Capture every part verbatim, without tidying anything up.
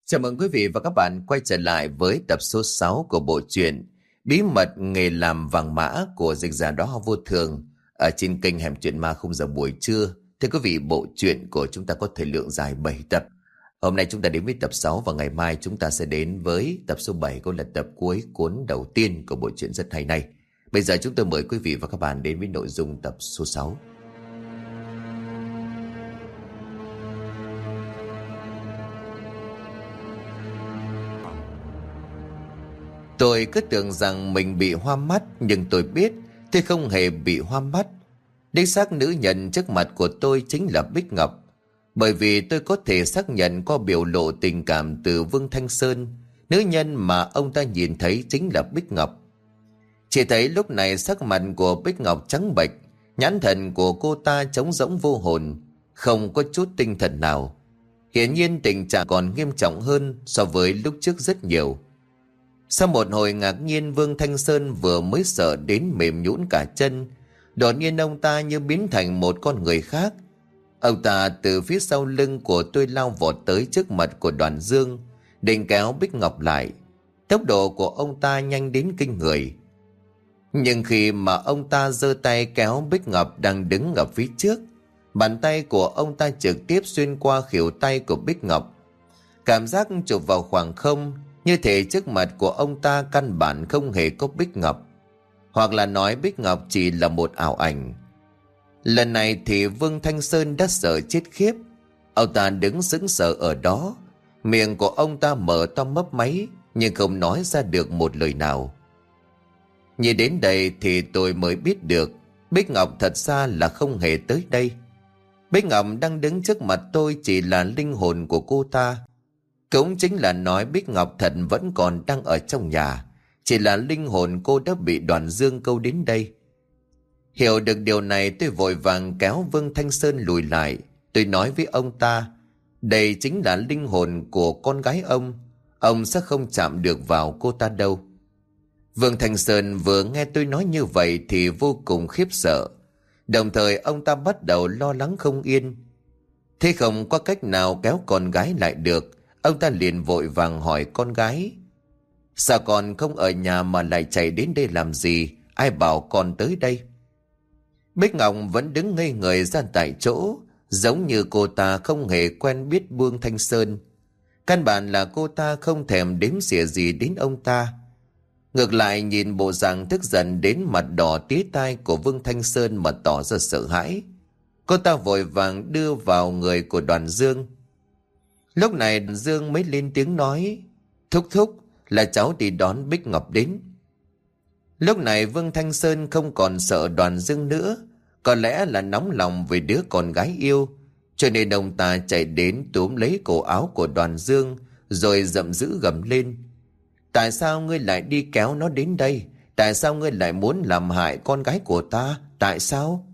Chào mừng quý vị và các bạn quay trở lại với tập số sáu của bộ truyện Bí mật nghề làm vàng mã của dịch giả đó vô thường ở trên kênh Hẻm Chuyện Ma khung giờ buổi trưa. Thưa quý vị, bộ truyện của chúng ta có thời lượng dài bảy tập. Hôm nay chúng ta đến với tập sáu và ngày mai chúng ta sẽ đến với tập số bảy, cũng là tập cuối cuốn đầu tiên của bộ truyện rất hay này. Bây giờ chúng tôi mời quý vị và các bạn đến với nội dung tập số sáu. Tôi cứ tưởng rằng mình bị hoa mắt, nhưng tôi biết tôi không hề bị hoa mắt. Đích xác nữ nhân trước mặt của tôi chính là Bích Ngọc, bởi vì tôi có thể xác nhận qua biểu lộ tình cảm từ Vương Thanh Sơn, nữ nhân mà ông ta nhìn thấy chính là Bích Ngọc. Chỉ thấy lúc này sắc mặt của Bích Ngọc trắng bệch, nhãn thần của cô ta trống rỗng vô hồn, không có chút tinh thần nào. Hiển nhiên tình trạng còn nghiêm trọng hơn so với lúc trước rất nhiều. Sau một hồi ngạc nhiên, Vương Thanh Sơn vừa mới sợ đến mềm nhũn cả chân, đột nhiên ông ta như biến thành một con người khác. Ông ta từ phía sau lưng của tôi lao vọt tới trước mặt của Đoàn Dương, định kéo Bích Ngọc lại. Tốc độ của ông ta nhanh đến kinh người. Nhưng khi mà ông ta giơ tay kéo Bích Ngọc đang đứng ở phía trước, bàn tay của ông ta trực tiếp xuyên qua khuỷu tay của Bích Ngọc. Cảm giác chụp vào khoảng không, như thể trước mặt của ông ta căn bản không hề có Bích Ngọc, hoặc là nói Bích Ngọc chỉ là một ảo ảnh. Lần này thì Vương Thanh Sơn đã sợ chết khiếp. Ông ta đứng sững sờ ở đó, miệng của ông ta mở to mấp máy nhưng không nói ra được một lời nào. Nhìn đến đây thì tôi mới biết được Bích Ngọc thật ra là không hề tới đây. Bích Ngọc đang đứng trước mặt tôi chỉ là linh hồn của cô ta. Cũng chính là nói Bích Ngọc thật vẫn còn đang ở trong nhà, chỉ là linh hồn cô đã bị Đoàn Dương câu đến đây. Hiểu được điều này, tôi vội vàng kéo Vương Thanh Sơn lùi lại. Tôi nói với ông ta, đây chính là linh hồn của con gái ông, ông sẽ không chạm được vào cô ta đâu. Vương Thanh Sơn vừa nghe tôi nói như vậy thì vô cùng khiếp sợ, đồng thời ông ta bắt đầu lo lắng không yên. Thế không có cách nào kéo con gái lại được, ông ta liền vội vàng hỏi con gái, sao con không ở nhà mà lại chạy đến đây làm gì, ai bảo con tới đây? Bích Ngọc vẫn đứng ngây người ra tại chỗ, giống như cô ta không hề quen biết Vương Thanh Sơn. Căn bản là cô ta không thèm đếm xỉa gì đến ông ta. Ngược lại nhìn bộ dạng tức giận đến mặt đỏ tía tai của Vương Thanh Sơn mà tỏ ra sợ hãi. Cô ta vội vàng đưa vào người của Đoàn Dương. Lúc này Đoàn Dương mới lên tiếng nói, thúc thúc, là cháu đi đón Bích Ngọc đến. Lúc này Vương Thanh Sơn không còn sợ Đoàn Dương nữa, có lẽ là nóng lòng về đứa con gái yêu, cho nên ông ta chạy đến túm lấy cổ áo của Đoàn Dương rồi giận dữ gầm lên, tại sao ngươi lại đi kéo nó đến đây? Tại sao ngươi lại muốn làm hại con gái của ta? Tại sao?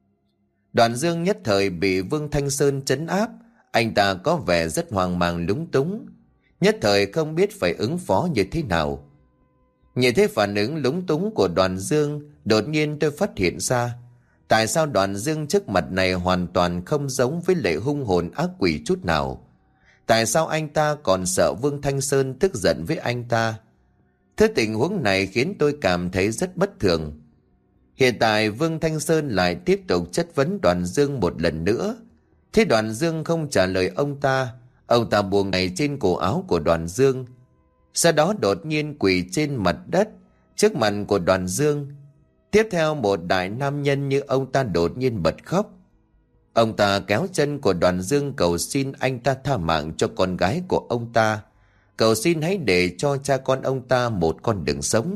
Đoàn Dương nhất thời bị Vương Thanh Sơn trấn áp. Anh ta có vẻ rất hoang mang lúng túng, nhất thời không biết phải ứng phó như thế nào. Nhìn thấy phản ứng lúng túng của Đoàn Dương, đột nhiên tôi phát hiện ra tại sao Đoàn Dương trước mặt này hoàn toàn không giống với lệ hung hồn ác quỷ chút nào. Tại sao anh ta còn sợ Vương Thanh Sơn tức giận với anh ta? Thứ tình huống này khiến tôi cảm thấy rất bất thường. Hiện tại Vương Thanh Sơn lại tiếp tục chất vấn Đoàn Dương một lần nữa. Thế Đoàn Dương không trả lời ông ta, ông ta buông ngay trên cổ áo của Đoàn Dương. Sau đó đột nhiên quỳ trên mặt đất trước mặt của Đoàn Dương. Tiếp theo một đại nam nhân như ông ta đột nhiên bật khóc. Ông ta kéo chân của Đoàn Dương cầu xin anh ta tha mạng cho con gái của ông ta, cầu xin hãy để cho cha con ông ta một con đường sống.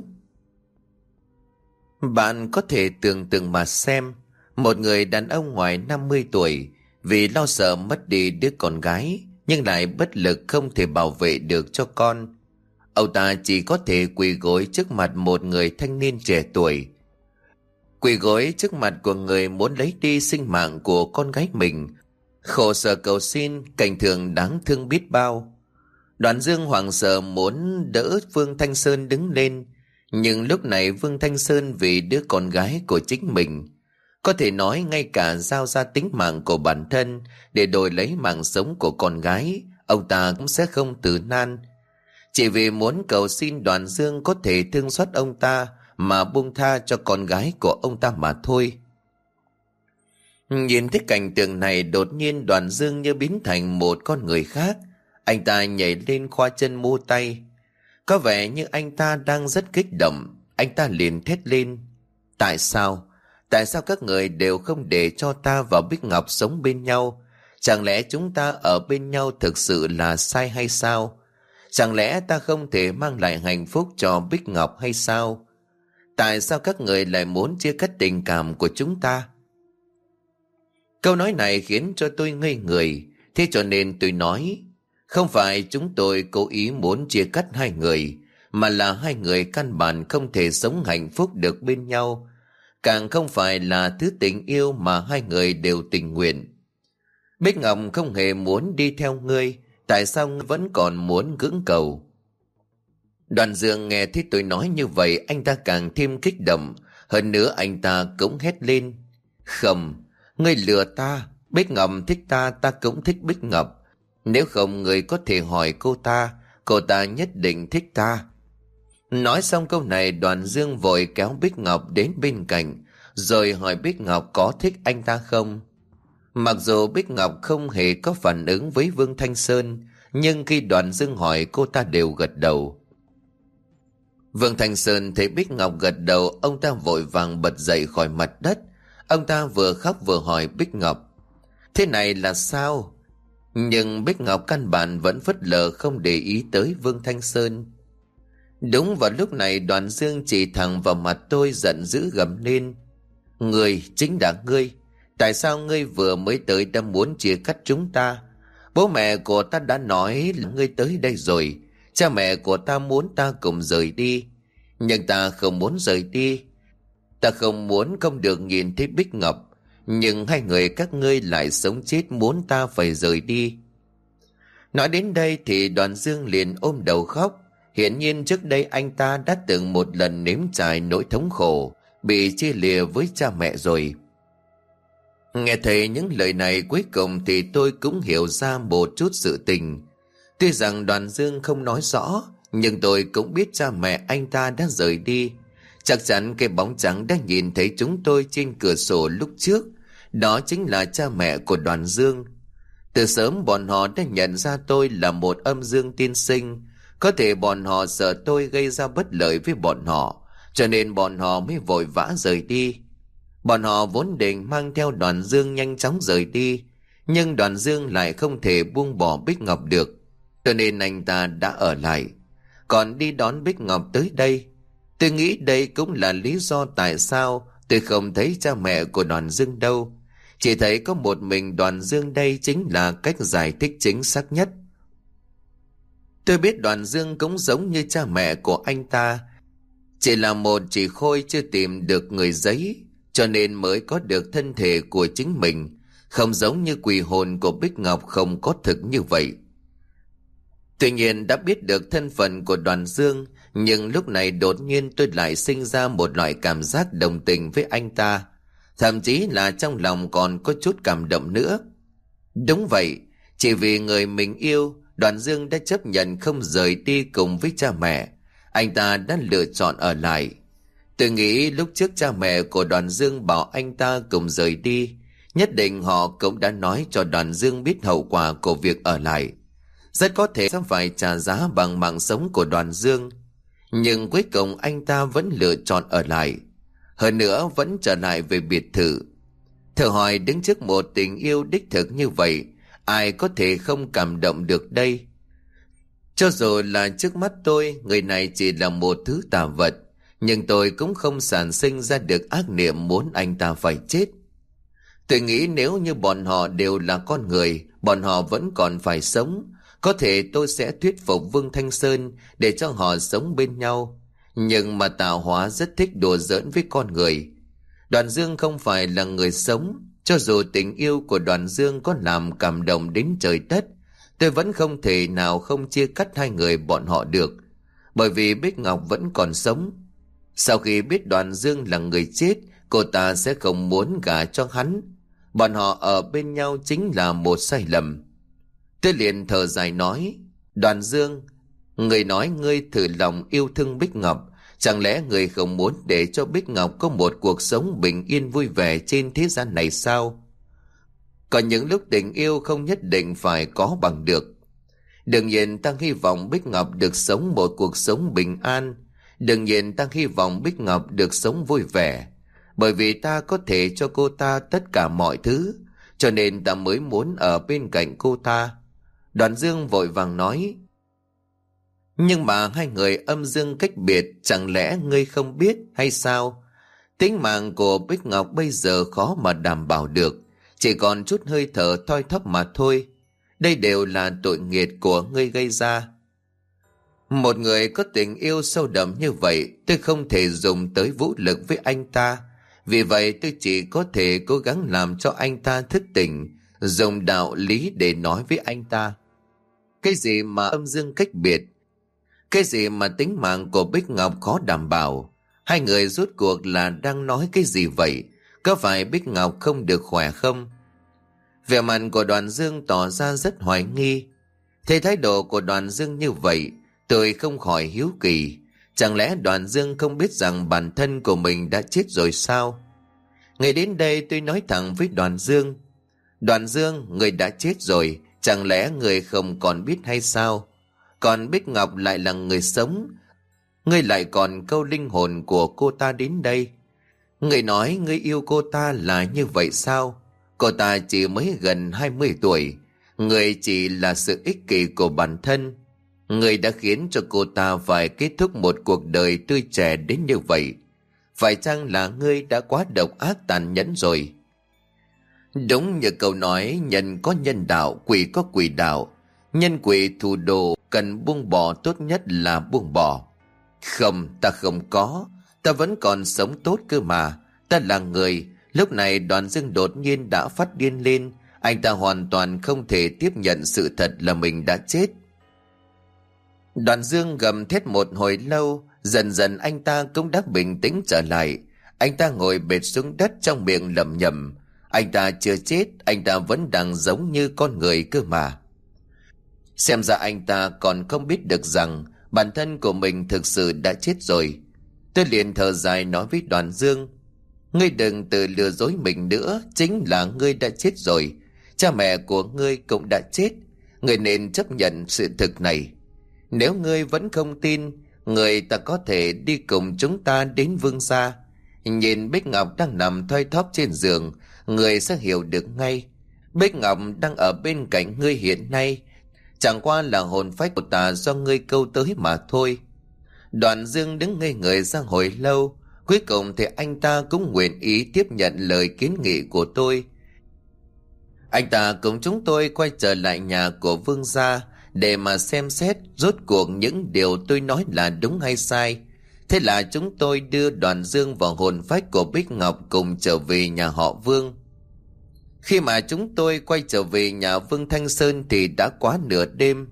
Bạn có thể tưởng tượng mà xem, một người đàn ông ngoài năm mươi tuổi vì lo sợ mất đi đứa con gái nhưng lại bất lực không thể bảo vệ được cho con. Ông ta chỉ có thể quỳ gối trước mặt một người thanh niên trẻ tuổi, quỳ gối trước mặt của người muốn lấy đi sinh mạng của con gái mình, khổ sở cầu xin, cảnh tượng đáng thương biết bao. Đoàn Dương hoảng sợ muốn đỡ Vương Thanh Sơn đứng lên, nhưng lúc này Vương Thanh Sơn vì đứa con gái của chính mình, có thể nói ngay cả giao ra tính mạng của bản thân để đổi lấy mạng sống của con gái, ông ta cũng sẽ không từ nan. Chỉ vì muốn cầu xin Đoàn Dương có thể thương xót ông ta mà buông tha cho con gái của ông ta mà thôi. Nhìn thấy cảnh tượng này, đột nhiên Đoàn Dương như biến thành một con người khác. Anh ta nhảy lên khoa chân mua tay. Có vẻ như anh ta đang rất kích động. Anh ta liền thét lên: tại sao? Tại sao các người đều không để cho ta và Bích Ngọc sống bên nhau? Chẳng lẽ chúng ta ở bên nhau thực sự là sai hay sao? Chẳng lẽ ta không thể mang lại hạnh phúc cho Bích Ngọc hay sao? Tại sao các người lại muốn chia cắt tình cảm của chúng ta? Câu nói này khiến cho tôi ngây người. Thế cho nên tôi nói, không phải chúng tôi cố ý muốn chia cắt hai người, mà là hai người căn bản không thể sống hạnh phúc được bên nhau. Càng không phải là thứ tình yêu mà hai người đều tình nguyện. Bích Ngọc không hề muốn đi theo ngươi, tại sao ngươi vẫn còn muốn cưỡng cầu? Đoàn Dương nghe thấy tôi nói như vậy, anh ta càng thêm kích động. Hơn nữa anh ta cũng hét lên: không, ngươi lừa ta. Bích Ngọc thích ta, ta cũng thích Bích Ngọc. Nếu không, ngươi có thể hỏi cô ta, cô ta nhất định thích ta. Nói xong câu này, Đoàn Dương vội kéo Bích Ngọc đến bên cạnh, rồi hỏi Bích Ngọc có thích anh ta không. Mặc dù Bích Ngọc không hề có phản ứng với Vương Thanh Sơn, nhưng khi Đoàn Dương hỏi, cô ta đều gật đầu. Vương Thanh Sơn thấy Bích Ngọc gật đầu, ông ta vội vàng bật dậy khỏi mặt đất. Ông ta vừa khóc vừa hỏi Bích Ngọc: thế này là sao? Nhưng Bích Ngọc căn bản vẫn phớt lờ, không để ý tới Vương Thanh Sơn. Đúng vào lúc này, Đoàn Dương chỉ thẳng vào mặt tôi, giận dữ gầm lên: ngươi, chính là ngươi! Tại sao ngươi vừa mới tới đã muốn chia cắt chúng ta? Bố mẹ của ta đã nói là ngươi tới đây rồi. Cha mẹ của ta muốn ta cùng rời đi, nhưng ta không muốn rời đi. Ta không muốn không được nhìn thấy Bích Ngọc, nhưng hai người các ngươi lại sống chết muốn ta phải rời đi. Nói đến đây thì Đoàn Dương liền ôm đầu khóc. Hiển nhiên trước đây anh ta đã từng một lần nếm trải nỗi thống khổ bị chia lìa với cha mẹ rồi. Nghe thấy những lời này, cuối cùng thì tôi cũng hiểu ra một chút sự tình. Tuy rằng Đoàn Dương không nói rõ, nhưng tôi cũng biết cha mẹ anh ta đã rời đi. Chắc chắn cái bóng trắng đã nhìn thấy chúng tôi trên cửa sổ lúc trước, đó chính là cha mẹ của Đoàn Dương. Từ sớm bọn họ đã nhận ra tôi là một âm dương tiên sinh. Có thể bọn họ sợ tôi gây ra bất lợi với bọn họ, cho nên bọn họ mới vội vã rời đi. Bọn họ vốn định mang theo Đoàn Dương nhanh chóng rời đi, nhưng Đoàn Dương lại không thể buông bỏ Bích Ngọc được, cho nên anh ta đã ở lại, còn đi đón Bích Ngọc tới đây. Tôi nghĩ đây cũng là lý do tại sao tôi không thấy cha mẹ của Đoàn Dương đâu. Chỉ thấy có một mình Đoàn Dương, đây chính là cách giải thích chính xác nhất. Tôi biết Đoàn Dương cũng giống như cha mẹ của anh ta, chỉ là một chỉ khôi chưa tìm được người giấy, cho nên mới có được thân thể của chính mình, không giống như quỷ hồn của Bích Ngọc không có thực như vậy. Tuy nhiên đã biết được thân phận của Đoàn Dương, nhưng lúc này đột nhiên tôi lại sinh ra một loại cảm giác đồng tình với anh ta, thậm chí là trong lòng còn có chút cảm động nữa. Đúng vậy, chỉ vì người mình yêu, Đoàn Dương đã chấp nhận không rời đi cùng với cha mẹ. Anh ta đã lựa chọn ở lại. Tôi nghĩ lúc trước cha mẹ của Đoàn Dương bảo anh ta cùng rời đi, nhất định họ cũng đã nói cho Đoàn Dương biết hậu quả của việc ở lại. Rất có thể sẽ phải trả giá bằng mạng sống của Đoàn Dương. Nhưng cuối cùng anh ta vẫn lựa chọn ở lại. Hơn nữa vẫn trở lại về biệt thự. Thử hỏi, đứng trước một tình yêu đích thực như vậy, ai có thể không cảm động được đây? Cho dù là trước mắt tôi, người này chỉ là một thứ tà vật, nhưng tôi cũng không sản sinh ra được ác niệm muốn anh ta phải chết. Tôi nghĩ nếu như bọn họ đều là con người, bọn họ vẫn còn phải sống. Có thể tôi sẽ thuyết phục Vương Thanh Sơn để cho họ sống bên nhau. Nhưng mà Tạo Hóa rất thích đùa giỡn với con người. Đoàn Dương không phải là người sống. Cho dù tình yêu của Đoàn Dương có làm cảm động đến trời đất, tôi vẫn không thể nào không chia cắt hai người bọn họ được. Bởi vì Bích Ngọc vẫn còn sống. Sau khi biết Đoàn Dương là người chết, cô ta sẽ không muốn gả cho hắn. Bọn họ ở bên nhau chính là một sai lầm. Tôi liền thở dài nói: Đoàn Dương, người nói ngươi thử lòng yêu thương Bích Ngọc, chẳng lẽ người không muốn để cho Bích Ngọc có một cuộc sống bình yên vui vẻ trên thế gian này sao? Có những lúc tình yêu không nhất định phải có bằng được. Đương nhiên ta hy vọng Bích Ngọc được sống một cuộc sống bình an. Đương nhiên ta hy vọng Bích Ngọc được sống vui vẻ, bởi vì ta có thể cho cô ta tất cả mọi thứ, cho nên ta mới muốn ở bên cạnh cô ta. Đoàn Dương vội vàng nói: Nhưng mà hai người âm dương cách biệt, chẳng lẽ ngươi không biết hay sao? Tính mạng của Bích Ngọc bây giờ khó mà đảm bảo được, chỉ còn chút hơi thở thoi thóp mà thôi. Đây đều là tội nghiệt của ngươi gây ra. Một người có tình yêu sâu đậm như vậy, tôi không thể dùng tới vũ lực với anh ta. Vì vậy tôi chỉ có thể cố gắng làm cho anh ta thức tỉnh, dùng đạo lý để nói với anh ta. Cái gì mà âm dương cách biệt? Cái gì mà tính mạng của Bích Ngọc khó đảm bảo? Hai người rốt cuộc là đang nói cái gì vậy? Có phải Bích Ngọc không được khỏe không? Vẻ mặt của Đoàn Dương tỏ ra rất hoài nghi. Thấy thái độ của Đoàn Dương như vậy, tôi không khỏi hiếu kỳ. Chẳng lẽ Đoàn Dương không biết rằng bản thân của mình đã chết rồi sao? Ngày đến đây tôi nói thẳng với Đoàn Dương: Đoàn Dương, người đã chết rồi, chẳng lẽ người không còn biết hay sao? Còn Bích Ngọc lại là người sống, ngươi lại còn câu linh hồn của cô ta đến đây. Ngươi nói ngươi yêu cô ta là như vậy sao? Cô ta chỉ mới gần hai mươi tuổi, ngươi chỉ là sự ích kỷ của bản thân. Ngươi đã khiến cho cô ta phải kết thúc một cuộc đời tươi trẻ đến như vậy. Phải chăng là ngươi đã quá độc ác tàn nhẫn rồi? Đúng như câu nói, nhân có nhân đạo, quỷ có quỷ đạo. Nhân quỷ thù đồ, cần buông bỏ, tốt nhất là buông bỏ. Không, ta không có, ta vẫn còn sống tốt cơ mà. Ta là người. Lúc này Đoàn Dương đột nhiên đã phát điên lên. Anh ta hoàn toàn không thể tiếp nhận sự thật là mình đã chết. Đoàn Dương gầm thét một hồi lâu, dần dần anh ta cũng đã bình tĩnh trở lại. Anh ta ngồi bệt xuống đất, trong miệng lẩm nhẩm: Anh ta chưa chết, anh ta vẫn đang giống như con người cơ mà. Xem ra anh ta còn không biết được rằng bản thân của mình thực sự đã chết rồi. Tôi liền thở dài nói với Đoàn Dương: Ngươi đừng tự lừa dối mình nữa, chính là ngươi đã chết rồi. Cha mẹ của ngươi cũng đã chết. Ngươi nên chấp nhận sự thực này. Nếu ngươi vẫn không tin, người ta có thể đi cùng chúng ta đến Vương gia. Nhìn Bích Ngọc đang nằm thoi thóp trên giường, người sẽ hiểu được ngay. Bích Ngọc đang ở bên cạnh ngươi hiện nay, chẳng qua là hồn phách của ta do ngươi câu tới mà thôi. Đoàn Dương đứng ngây người ra hồi lâu, cuối cùng thì anh ta cũng nguyện ý tiếp nhận lời kiến nghị của tôi. Anh ta cùng chúng tôi quay trở lại nhà của Vương gia để mà xem xét rốt cuộc những điều tôi nói là đúng hay sai. Thế là chúng tôi đưa Đoàn Dương và hồn phách của Bích Ngọc cùng trở về nhà họ Vương. Khi mà chúng tôi quay trở về nhà Vương Thanh Sơn thì đã quá nửa đêm.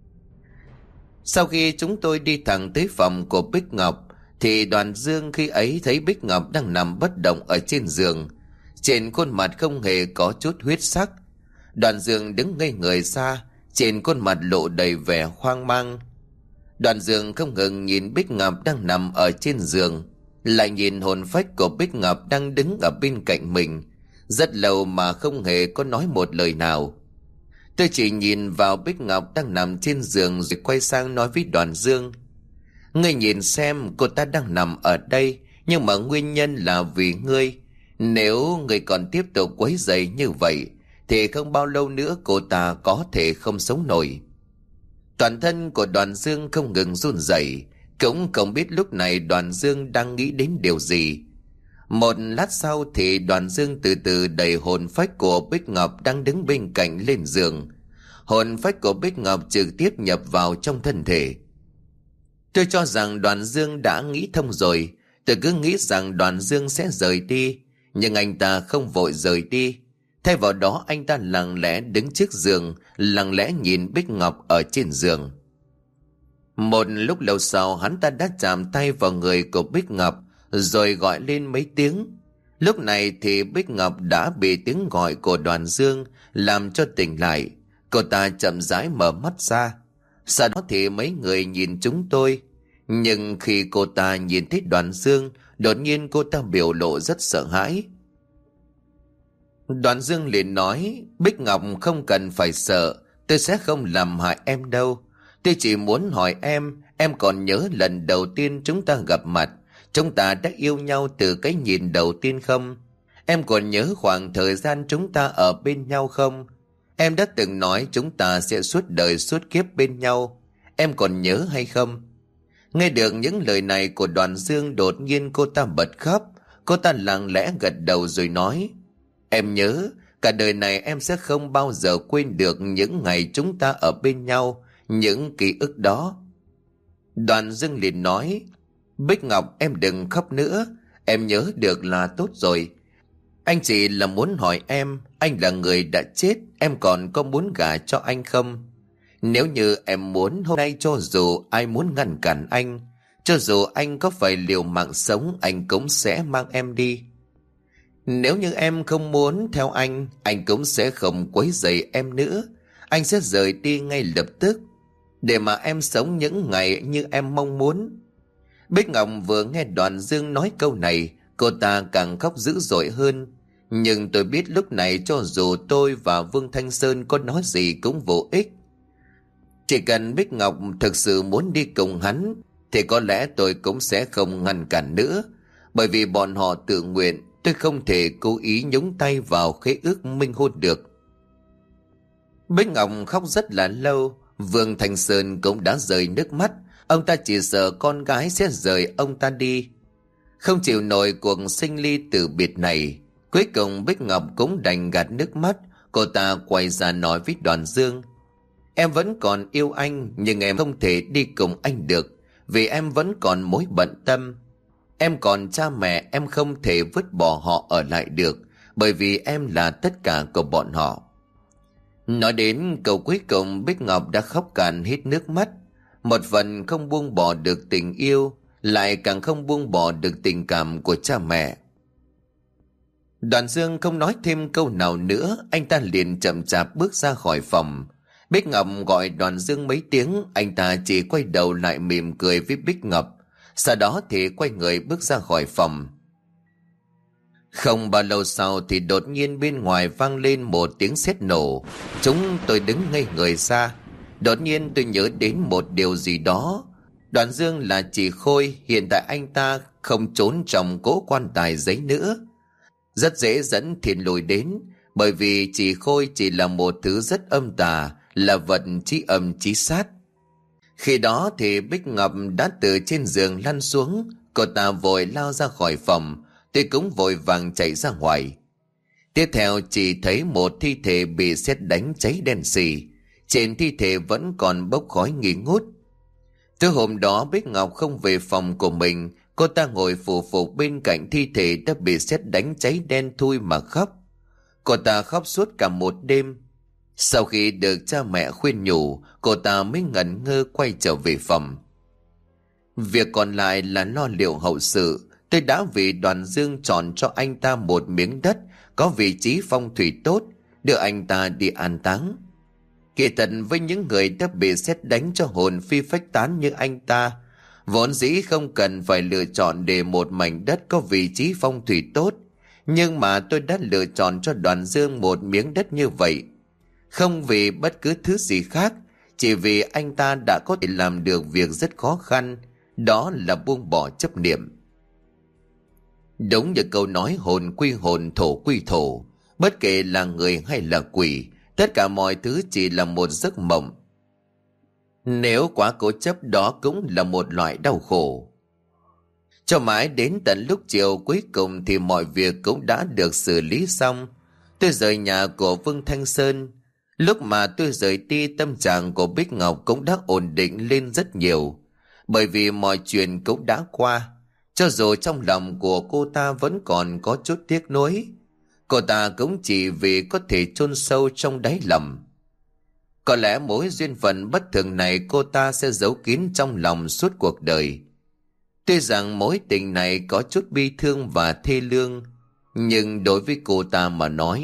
Sau khi chúng tôi đi thẳng tới phòng của Bích Ngọc, thì Đoàn Dương khi ấy thấy Bích Ngọc đang nằm bất động ở trên giường. Trên khuôn mặt không hề có chút huyết sắc. Đoàn Dương đứng ngây người ra, trên khuôn mặt lộ đầy vẻ hoang mang. Đoàn Dương không ngừng nhìn Bích Ngọc đang nằm ở trên giường, lại nhìn hồn phách của Bích Ngọc đang đứng ở bên cạnh mình. Rất lâu mà không hề có nói một lời nào. Tôi chỉ nhìn vào Bích Ngọc đang nằm trên giường rồi quay sang nói với Đoàn Dương: Ngươi nhìn xem, cô ta đang nằm ở đây, nhưng mà nguyên nhân là vì ngươi. Nếu ngươi còn tiếp tục quấy rầy như vậy, thì không bao lâu nữa cô ta có thể không sống nổi. Toàn thân của Đoàn Dương không ngừng run rẩy, cũng không biết lúc này Đoàn Dương đang nghĩ đến điều gì. Một lát sau thì Đoàn Dương từ từ đẩy hồn phách của Bích Ngọc đang đứng bên cạnh lên giường. Hồn phách của Bích Ngọc trực tiếp nhập vào trong thân thể. Tôi cho rằng Đoàn Dương đã nghĩ thông rồi. Tôi cứ nghĩ rằng Đoàn Dương sẽ rời đi, nhưng anh ta không vội rời đi. Thay vào đó anh ta lặng lẽ đứng trước giường, lặng lẽ nhìn Bích Ngọc ở trên giường. Một lúc lâu sau, hắn ta đã chạm tay vào người của Bích Ngọc rồi gọi lên mấy tiếng. Lúc này thì Bích Ngọc đã bị tiếng gọi của Đoàn Dương làm cho tỉnh lại. Cô ta chậm rãi mở mắt ra. Sau đó thì mấy người nhìn chúng tôi. Nhưng khi cô ta nhìn thấy Đoàn Dương, đột nhiên cô ta biểu lộ rất sợ hãi. Đoàn Dương liền nói: Bích Ngọc không cần phải sợ, tôi sẽ không làm hại em đâu. Tôi chỉ muốn hỏi em, em còn nhớ lần đầu tiên chúng ta gặp mặt, chúng ta đã yêu nhau từ cái nhìn đầu tiên không? Em còn nhớ khoảng thời gian chúng ta ở bên nhau không? Em đã từng nói chúng ta sẽ suốt đời suốt kiếp bên nhau. Em còn nhớ hay không? Nghe được những lời này của Đoàn Dương, đột nhiên cô ta bật khóc. Cô ta lặng lẽ gật đầu rồi nói: Em nhớ, cả đời này em sẽ không bao giờ quên được những ngày chúng ta ở bên nhau, những ký ức đó. Đoàn Dương liền nói: Bích Ngọc, em đừng khóc nữa, em nhớ được là tốt rồi. Anh chỉ là muốn hỏi em, anh là người đã chết, em còn có muốn gả cho anh không? Nếu như em muốn, hôm nay cho dù ai muốn ngăn cản anh, cho dù anh có phải liều mạng sống, anh cũng sẽ mang em đi. Nếu như em không muốn theo anh, anh cũng sẽ không quấy rầy em nữa. Anh sẽ rời đi ngay lập tức, để mà em sống những ngày như em mong muốn. Bích Ngọc vừa nghe Đoàn Dương nói câu này, cô ta càng khóc dữ dội hơn. Nhưng tôi biết lúc này cho dù tôi và Vương Thanh Sơn có nói gì cũng vô ích. Chỉ cần Bích Ngọc thực sự muốn đi cùng hắn, thì có lẽ tôi cũng sẽ không ngăn cản nữa. Bởi vì bọn họ tự nguyện, tôi không thể cố ý nhúng tay vào khế ước minh hôn được. Bích Ngọc khóc rất là lâu. Vương Thanh Sơn cũng đã rơi nước mắt. Ông ta chỉ sợ con gái sẽ rời ông ta đi. Không chịu nổi cuộc sinh ly tử biệt này, cuối cùng Bích Ngọc cũng đành gạt nước mắt. Cô ta quay ra nói với Đoàn Dương: Em vẫn còn yêu anh, nhưng em không thể đi cùng anh được, vì em vẫn còn mối bận tâm. Em còn cha mẹ, em không thể vứt bỏ họ ở lại được, bởi vì em là tất cả của bọn họ. Nói đến câu cuối cùng, Bích Ngọc đã khóc cạn hết nước mắt. Một phần không buông bỏ được tình yêu, lại càng không buông bỏ được tình cảm của cha mẹ. Đoàn Dương không nói thêm câu nào nữa, anh ta liền chậm chạp bước ra khỏi phòng. Bích Ngọc gọi Đoàn Dương mấy tiếng, anh ta chỉ quay đầu lại mỉm cười với Bích Ngọc, sau đó thì quay người bước ra khỏi phòng. Không bao lâu sau thì đột nhiên bên ngoài vang lên một tiếng sét nổ. Chúng tôi đứng ngây người ra. Đột nhiên tôi nhớ đến một điều gì đó. Đoàn Dương là chị Khôi, hiện tại anh ta không trốn trong cỗ quan tài giấy nữa. Rất dễ dẫn Thiền Lùi đến, bởi vì chị Khôi chỉ là một thứ rất âm tà, là vật chí âm chí sát. Khi đó thì Bích Ngọc đã từ trên giường lăn xuống. Cô ta vội lao ra khỏi phòng, tôi cũng vội vàng chạy ra ngoài. Tiếp theo chỉ thấy một thi thể bị sét đánh cháy đen xì. Trên thi thể vẫn còn bốc khói nghi ngút. Từ hôm đó Bích Ngọc không về phòng của mình. Cô ta ngồi phù phục bên cạnh thi thể đã bị sét đánh cháy đen thui mà khóc. Cô ta khóc suốt cả một đêm. Sau khi được cha mẹ khuyên nhủ, cô ta mới ngẩn ngơ quay trở về phòng. Việc còn lại là lo liệu hậu sự. Tôi đã vì Đoàn Dương chọn cho anh ta một miếng đất có vị trí phong thủy tốt, đưa anh ta đi an táng. Kỳ thật với những người đã bị sét đánh cho hồn phi phách tán như anh ta, vốn dĩ không cần phải lựa chọn để một mảnh đất có vị trí phong thủy tốt. Nhưng mà tôi đã lựa chọn cho Đoàn Dương một miếng đất như vậy, không vì bất cứ thứ gì khác, chỉ vì anh ta đã có thể làm được việc rất khó khăn, đó là buông bỏ chấp niệm. Đúng như câu nói hồn quy hồn, thổ quy thổ, bất kể là người hay là quỷ, tất cả mọi thứ chỉ là một giấc mộng. Nếu quá cố chấp, đó cũng là một loại đau khổ. Cho mãi đến tận lúc chiều cuối cùng thì mọi việc cũng đã được xử lý xong. Tôi rời nhà của Vương Thanh Sơn. Lúc mà tôi rời đi, tâm trạng của Bích Ngọc cũng đã ổn định lên rất nhiều, bởi vì mọi chuyện cũng đã qua. Cho dù trong lòng của cô ta vẫn còn có chút tiếc nuối, cô ta cũng chỉ vì có thể chôn sâu trong đáy lòng. Có lẽ mối duyên phận bất thường này cô ta sẽ giấu kín trong lòng suốt cuộc đời. Tuy rằng mối tình này có chút bi thương và thê lương, nhưng đối với cô ta mà nói,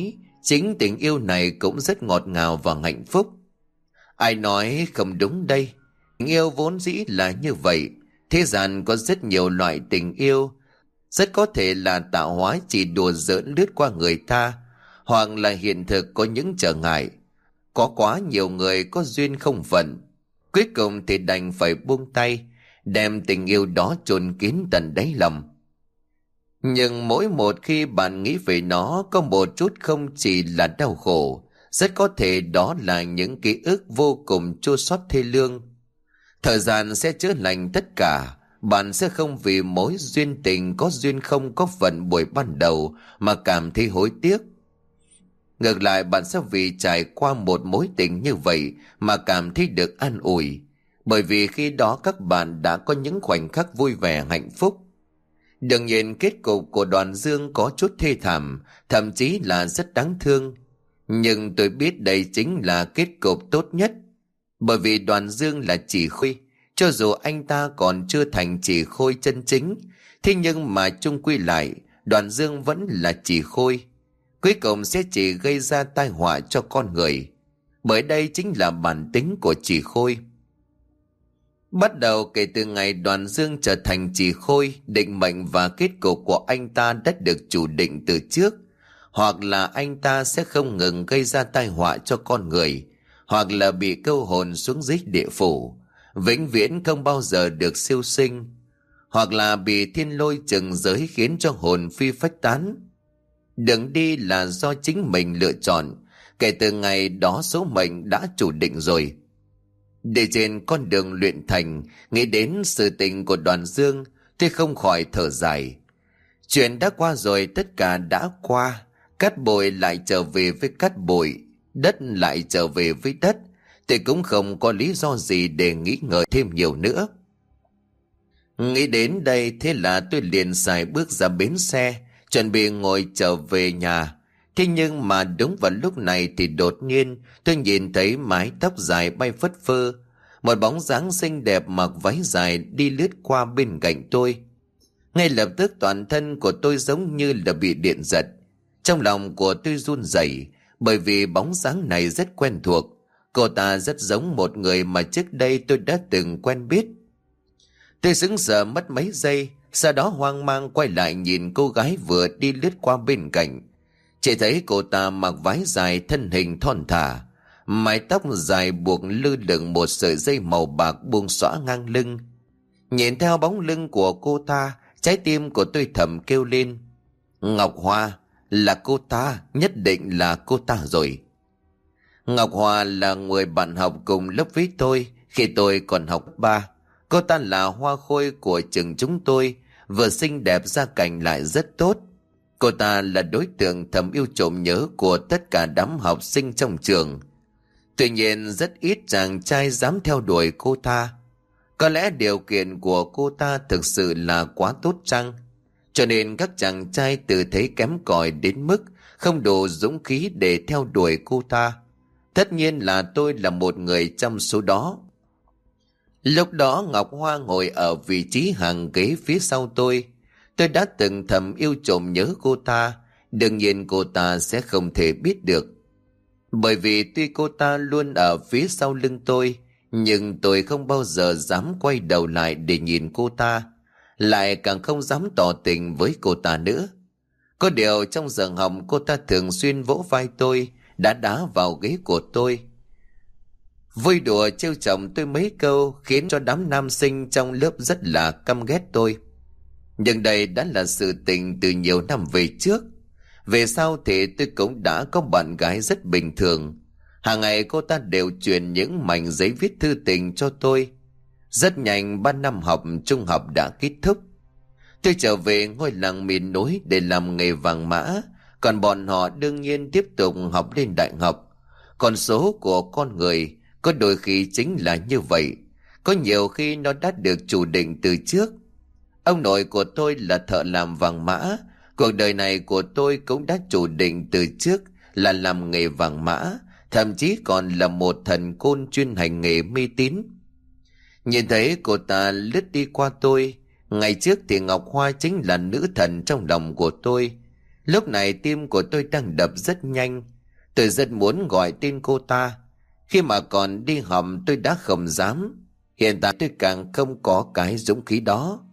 Chính tình yêu này cũng rất ngọt ngào và hạnh phúc. Ai nói không đúng đây? Tình yêu vốn dĩ là như vậy. Thế gian có rất nhiều loại tình yêu, rất có thể là tạo hóa chỉ đùa giỡn lướt qua người ta, hoặc là hiện thực có những trở ngại. Có quá nhiều người có duyên không phận, cuối cùng thì đành phải buông tay, đem tình yêu đó chôn kín tận đáy lòng. Nhưng mỗi một khi bạn nghĩ về nó, có một chút không chỉ là đau khổ, rất có thể đó là những ký ức vô cùng chua xót thê lương. Thời gian sẽ chữa lành tất cả. Bạn sẽ không vì mối duyên tình có duyên không có phận buổi ban đầu mà cảm thấy hối tiếc. Ngược lại, bạn sẽ vì trải qua một mối tình như vậy mà cảm thấy được an ủi, bởi vì khi đó các bạn đã có những khoảnh khắc vui vẻ hạnh phúc. Đương nhiên kết cục của Đoàn Dương có chút thê thảm, thậm chí là rất đáng thương. Nhưng tôi biết đây chính là kết cục tốt nhất, bởi vì Đoàn Dương là chỉ Khôi. Cho dù anh ta còn chưa thành chỉ Khôi chân chính, thế nhưng mà chung quy lại, Đoàn Dương vẫn là chỉ Khôi. Cuối cùng sẽ chỉ gây ra tai họa cho con người, bởi đây chính là bản tính của chỉ Khôi. Bắt đầu kể từ ngày Đoàn Dương trở thành chỉ Khôi, định mệnh và kết cục của anh ta đã được chủ định từ trước. Hoặc là anh ta sẽ không ngừng gây ra tai họa cho con người, hoặc là bị câu hồn xuống dưới địa phủ, vĩnh viễn không bao giờ được siêu sinh, hoặc là bị thiên lôi trừng giới khiến cho hồn phi phách tán. Đường đi là do chính mình lựa chọn, kể từ ngày đó số mệnh đã chủ định rồi. Để trên con đường luyện thành, nghĩ đến sự tình của Đoàn Dương, tôi không khỏi thở dài. Chuyện đã qua rồi, tất cả đã qua. Cát bụi lại trở về với cát bụi, đất lại trở về với đất, thì cũng không có lý do gì để nghĩ ngợi thêm nhiều nữa. Nghĩ đến đây, thế là tôi liền xài bước ra bến xe, chuẩn bị ngồi trở về nhà. Thế nhưng mà đúng vào lúc này thì đột nhiên tôi nhìn thấy mái tóc dài bay phất phơ, một bóng dáng xinh đẹp mặc váy dài đi lướt qua bên cạnh tôi. Ngay lập tức toàn thân của tôi giống như là bị điện giật. Trong lòng của tôi run rẩy, bởi vì bóng dáng này rất quen thuộc. Cô ta rất giống một người mà trước đây tôi đã từng quen biết. Tôi sững sờ mất mấy giây, sau đó hoang mang quay lại nhìn cô gái vừa đi lướt qua bên cạnh. Chỉ thấy cô ta mặc váy dài, thân hình thon thả, mái tóc dài buộc lư lửng một sợi dây màu bạc buông xõa ngang lưng. Nhìn theo bóng lưng của cô ta, trái tim của tôi thầm kêu lên: Ngọc Hoa, là cô ta, nhất định là cô ta rồi. Ngọc Hoa là người bạn học cùng lớp với tôi khi tôi còn học ba. Cô ta là hoa khôi của trường chúng tôi, vừa xinh đẹp gia cảnh lại rất tốt. Cô ta là đối tượng thầm yêu trộm nhớ của tất cả đám học sinh trong trường. Tuy nhiên rất ít chàng trai dám theo đuổi cô ta. Có lẽ điều kiện của cô ta thực sự là quá tốt chăng? Cho nên các chàng trai tự thấy kém cỏi đến mức không đủ dũng khí để theo đuổi cô ta. Tất nhiên là tôi là một người trong số đó. Lúc đó Ngọc Hoa ngồi ở vị trí hàng ghế phía sau tôi. Tôi đã từng thầm yêu trộm nhớ cô ta. Đương nhiên cô ta sẽ không thể biết được, bởi vì tuy cô ta luôn ở phía sau lưng tôi, nhưng tôi không bao giờ dám quay đầu lại để nhìn cô ta, lại càng không dám tỏ tình với cô ta nữa. Có điều trong giờ học cô ta thường xuyên vỗ vai tôi, đã đá vào ghế của tôi. Vui đùa trêu chọc tôi mấy câu khiến cho đám nam sinh trong lớp rất là căm ghét tôi. Nhưng đây đã là sự tình từ nhiều năm về trước. Về sau thì tôi cũng đã có bạn gái rất bình thường. Hàng ngày cô ta đều truyền những mảnh giấy viết thư tình cho tôi. Rất nhanh ba năm học trung học đã kết thúc. Tôi trở về ngôi làng miền núi để làm nghề vàng mã, còn bọn họ đương nhiên tiếp tục học lên đại học. Con số của con người có đôi khi chính là như vậy, có nhiều khi nó đã được chủ định từ trước. Ông nội của tôi là thợ làm vàng mã, cuộc đời này của tôi cũng đã chủ định từ trước là làm nghề vàng mã, thậm chí còn là một thần côn chuyên hành nghề mê tín. Nhìn thấy cô ta lướt đi qua tôi, ngày trước thì Ngọc Hoa chính là nữ thần trong lòng của tôi. Lúc này tim của tôi đang đập rất nhanh, Tôi rất muốn gọi tên cô ta. Khi mà còn đi học tôi đã không dám. Hiện tại tôi càng không có cái dũng khí đó.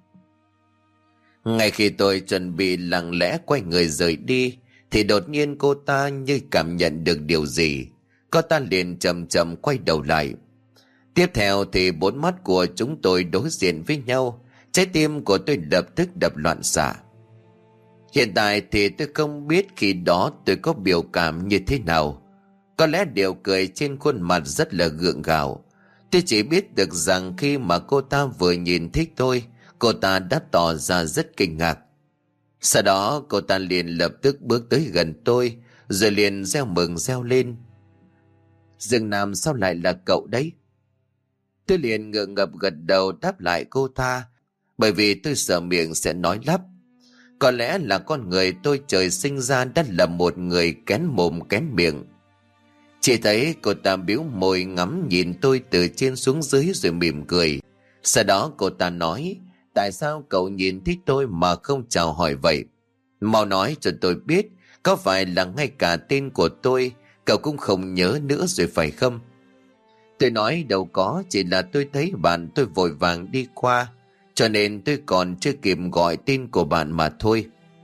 Ngay khi tôi chuẩn bị lặng lẽ quay người rời đi, thì đột nhiên cô ta như cảm nhận được điều gì. Cô ta liền chậm chậm quay đầu lại. Tiếp theo thì bốn mắt của chúng tôi đối diện với nhau. Trái tim của tôi lập tức đập loạn xạ. Hiện tại thì tôi không biết khi đó tôi có biểu cảm như thế nào. Có lẽ điều cười trên khuôn mặt rất là gượng gạo. Tôi chỉ biết được rằng khi mà cô ta vừa nhìn thấy tôi, cô ta đã tỏ ra rất kinh ngạc. Sau đó cô ta liền lập tức bước tới gần tôi, rồi liền reo mừng reo lên. Dương Nam, sao lại là cậu đấy? Tôi liền ngượng ngập gật đầu đáp lại cô ta, bởi vì tôi sợ miệng sẽ nói lắp. Có lẽ là con người tôi trời sinh ra đã là một người kén mồm kén miệng. Chỉ thấy cô ta bĩu môi ngắm nhìn tôi từ trên xuống dưới rồi mỉm cười. Sau đó cô ta nói, tại sao cậu nhìn thấy tôi mà không chào hỏi vậy? Mau nói cho tôi biết, có phải là ngay cả tên của tôi cậu cũng không nhớ nữa rồi phải không? Tôi nói đâu có, chỉ là tôi thấy bạn tôi vội vàng đi qua, cho nên tôi còn chưa kịp gọi tên của bạn mà thôi.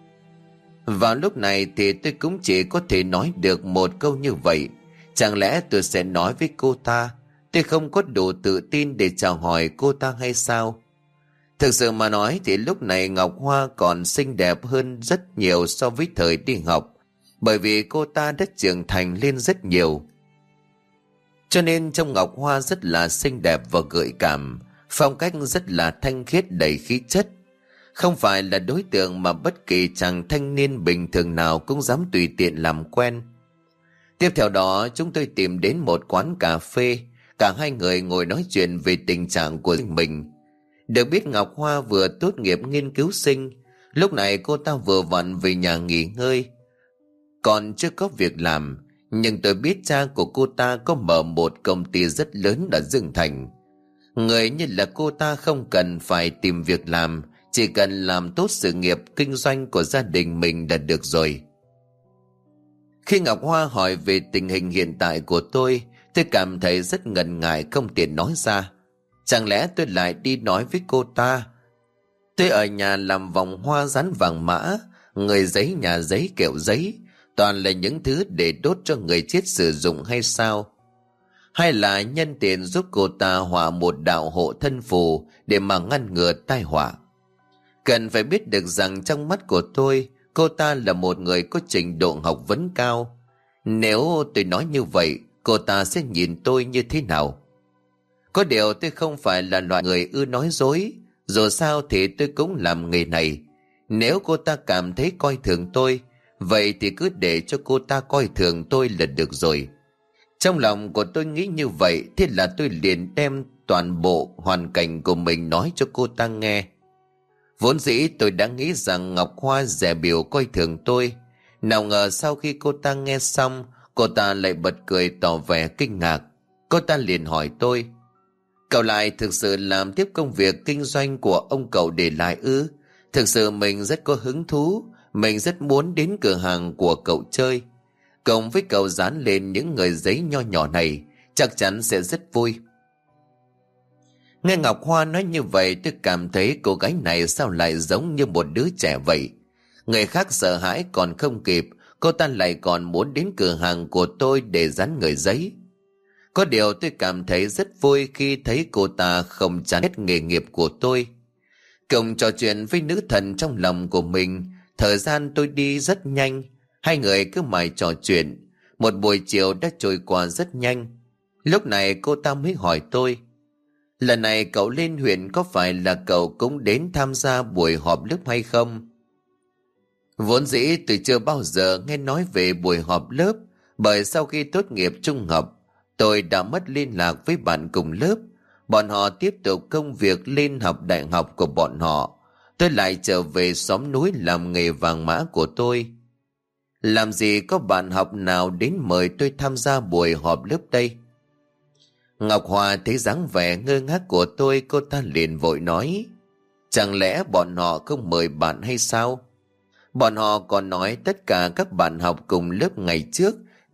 Vào lúc này thì tôi cũng chỉ có thể nói được một câu như vậy. Chẳng lẽ tôi sẽ nói với cô ta tôi không có đủ tự tin để chào hỏi cô ta hay sao? Thực sự mà nói thì lúc này Ngọc Hoa còn xinh đẹp hơn rất nhiều so với thời đi học, bởi vì cô ta đã trưởng thành lên rất nhiều. Cho nên trông Ngọc Hoa rất là xinh đẹp và gợi cảm, phong cách rất là thanh khiết đầy khí chất. Không phải là đối tượng mà bất kỳ chàng thanh niên bình thường nào cũng dám tùy tiện làm quen. Tiếp theo đó chúng tôi tìm đến một quán cà phê. Cả hai người ngồi nói chuyện về tình trạng của mình. Được biết Ngọc Hoa vừa tốt nghiệp nghiên cứu sinh. Lúc này cô ta vừa vặn về nhà nghỉ ngơi, còn chưa có việc làm. Nhưng tôi biết cha của cô ta có mở một công ty rất lớn ở Dương Thành. Người như là cô ta không cần phải tìm việc làm, chỉ cần làm tốt sự nghiệp kinh doanh của gia đình mình là được rồi. Khi Ngọc Hoa hỏi về tình hình hiện tại của tôi, tôi cảm thấy rất ngần ngại không tiện nói ra. Chẳng lẽ tôi lại đi nói với cô ta tôi ở nhà làm vòng hoa dán vàng mã, người giấy nhà giấy kẹo giấy, toàn là những thứ để đốt cho người chết sử dụng hay sao? Hay là nhân tiện giúp cô ta họa một đạo hộ thân phù để mà ngăn ngừa tai họa? Cần phải biết được rằng trong mắt của tôi, cô ta là một người có trình độ học vấn cao. Nếu tôi nói như vậy, cô ta sẽ nhìn tôi như thế nào? Có điều tôi không phải là loại người ưa nói dối, dù sao thì tôi cũng làm nghề này. Nếu cô ta cảm thấy coi thường tôi, vậy thì cứ để cho cô ta coi thường tôi là được rồi. Trong lòng của tôi nghĩ như vậy, thế là tôi liền đem toàn bộ hoàn cảnh của mình nói cho cô ta nghe. Vốn dĩ tôi đã nghĩ rằng Ngọc Hoa dè bỉu coi thường tôi. Nào ngờ sau khi cô ta nghe xong, cô ta lại bật cười tỏ vẻ kinh ngạc. Cô ta liền hỏi tôi, cậu lại thực sự làm tiếp công việc kinh doanh của ông cậu để lại ư? Thực sự mình rất có hứng thú, mình rất muốn đến cửa hàng của cậu chơi. Cộng với cậu dán lên những người giấy nho nhỏ này, chắc chắn sẽ rất vui. Nghe Ngọc Hoa nói như vậy, tôi cảm thấy cô gái này sao lại giống như một đứa trẻ vậy. Người khác sợ hãi còn không kịp, cô ta lại còn muốn đến cửa hàng của tôi để dán người giấy. Có điều tôi cảm thấy rất vui khi thấy cô ta không chán ghét nghề nghiệp của tôi. Cùng trò chuyện với nữ thần trong lòng của mình, thời gian tôi đi rất nhanh. Hai người cứ mãi trò chuyện. Một buổi chiều đã trôi qua rất nhanh. Lúc này cô ta mới hỏi tôi, lần này cậu lên huyện có phải là cậu cũng đến tham gia buổi họp lớp hay không? Vốn dĩ tôi chưa bao giờ nghe nói về buổi họp lớp, bởi sau khi tốt nghiệp trung học, tôi đã mất liên lạc với bạn cùng lớp. Bọn họ tiếp tục công việc lên học đại học của bọn họ. Tôi lại trở về xóm núi làm nghề vàng mã của tôi. Làm gì có bạn học nào đến mời tôi tham gia buổi họp lớp đây? Ngọc Hòa thấy dáng vẻ ngơ ngác của tôi, cô ta liền vội nói, chẳng lẽ bọn họ không mời bạn hay sao? Bọn họ còn nói tất cả các bạn học cùng lớp ngày trước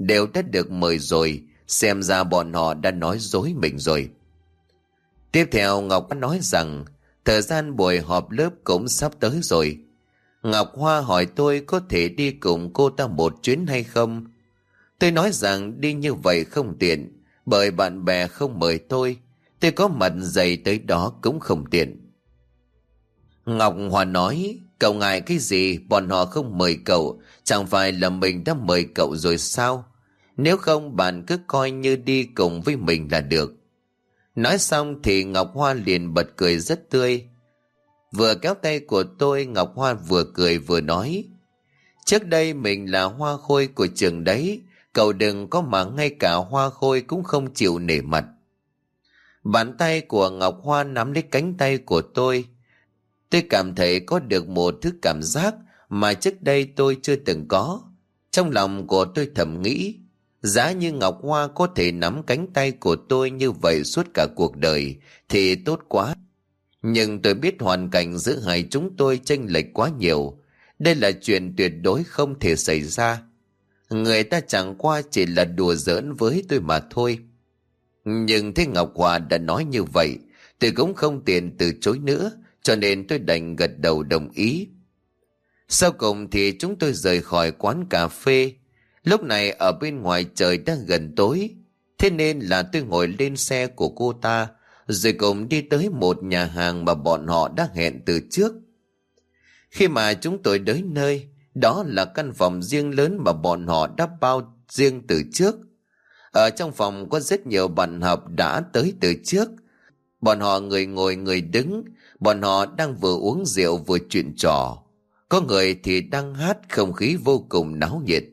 đều đã được mời rồi, xem ra bọn họ đã nói dối mình rồi. Tiếp theo Ngọc Hoa nói rằng thời gian buổi họp lớp cũng sắp tới rồi. Ngọc Hoa hỏi tôi có thể đi cùng cô ta một chuyến hay không. Tôi nói rằng đi như vậy không tiện, bởi bạn bè không mời tôi, tôi có mặt dày tới đó cũng không tiện. Ngọc Hoa nói, cậu ngại cái gì, bọn họ không mời cậu, chẳng phải là mình đã mời cậu rồi sao? Nếu không bạn cứ coi như đi cùng với mình là được. Nói xong thì Ngọc Hoa liền bật cười rất tươi. Vừa kéo tay của tôi, Ngọc Hoa vừa cười vừa nói, trước đây mình là hoa khôi của trường đấy, cậu đừng có mà ngay cả hoa khôi cũng không chịu nể mặt. Bàn tay của Ngọc Hoa nắm lấy cánh tay của tôi. Tôi cảm thấy có được một thứ cảm giác mà trước đây tôi chưa từng có. Trong lòng của tôi thầm nghĩ, giá như Ngọc Hoa có thể nắm cánh tay của tôi như vậy suốt cả cuộc đời thì tốt quá. Nhưng tôi biết hoàn cảnh giữa hai chúng tôi chênh lệch quá nhiều. Đây là chuyện tuyệt đối không thể xảy ra. Người ta chẳng qua chỉ là đùa giỡn với tôi mà thôi. Nhưng thế Ngọc Hoa đã nói như vậy, tôi cũng không tiện từ chối nữa, cho nên tôi đành gật đầu đồng ý. Sau cùng thì chúng tôi rời khỏi quán cà phê. Lúc này ở bên ngoài trời đã gần tối, thế nên là tôi ngồi lên xe của cô ta, rồi cùng đi tới một nhà hàng mà bọn họ đã hẹn từ trước. Khi mà chúng tôi đến nơi, đó là căn phòng riêng lớn mà bọn họ đã bao riêng từ trước. Ở trong phòng có rất nhiều bạn học đã tới từ trước. Bọn họ người ngồi người đứng, bọn họ đang vừa uống rượu vừa chuyện trò. Có người thì đang hát, không khí vô cùng náo nhiệt.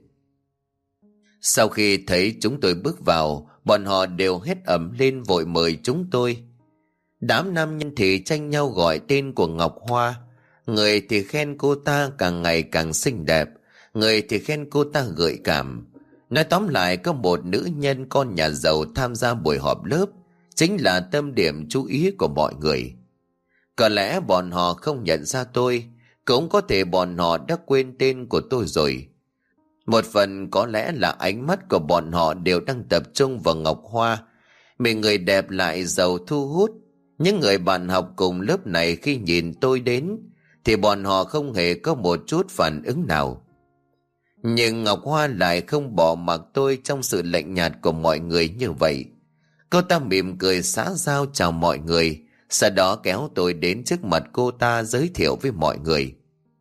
Sau khi thấy chúng tôi bước vào, bọn họ đều hét ầm lên vội mời chúng tôi. Đám nam nhân thì tranh nhau gọi tên của Ngọc Hoa. Người thì khen cô ta càng ngày càng xinh đẹp, người thì khen cô ta gợi cảm. Nói tóm lại, có một nữ nhân con nhà giàu tham gia buổi họp lớp, chính là tâm điểm chú ý của mọi người. Có lẽ bọn họ không nhận ra tôi, cũng có thể bọn họ đã quên tên của tôi rồi. Một phần có lẽ là ánh mắt của bọn họ đều đang tập trung vào Ngọc Hoa. Mình người đẹp lại giàu thu hút. Những người bạn học cùng lớp này khi nhìn tôi đến thì bọn họ không hề có một chút phản ứng nào. Nhưng Ngọc Hoa lại không bỏ mặc tôi trong sự lạnh nhạt của mọi người như vậy. Cô ta mỉm cười xã giao chào mọi người, sau đó kéo tôi đến trước mặt cô ta giới thiệu với mọi người.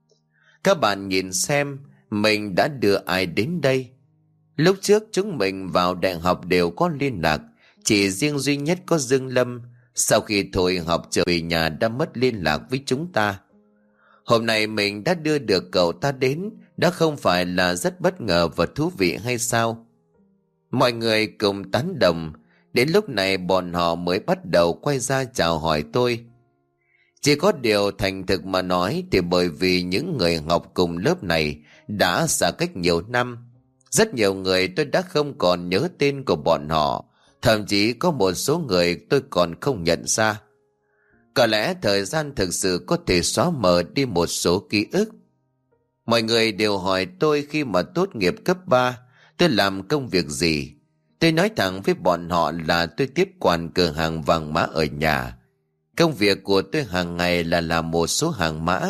Các bạn nhìn xem, mình đã đưa ai đến đây. Lúc trước chúng mình vào đại học đều có liên lạc, chỉ riêng duy nhất có Dương Lâm, sau khi thôi học trở về nhà đã mất liên lạc với chúng ta. Hôm nay mình đã đưa được cậu ta đến, đã không phải là rất bất ngờ và thú vị hay sao? Mọi người cùng tán đồng. Đến lúc này bọn họ mới bắt đầu quay ra chào hỏi tôi. Chỉ có điều thành thực mà nói thì bởi vì những người học cùng lớp này đã xa cách nhiều năm, rất nhiều người tôi đã không còn nhớ tên của bọn họ, thậm chí có một số người tôi còn không nhận ra. Có lẽ thời gian thực sự có thể xóa mờ đi một số ký ức. Mọi người đều hỏi tôi khi mà tốt nghiệp cấp ba tôi làm công việc gì. Tôi nói thẳng với bọn họ là tôi tiếp quản cửa hàng vàng mã ở nhà. Công việc của tôi hàng ngày là làm một số hàng mã.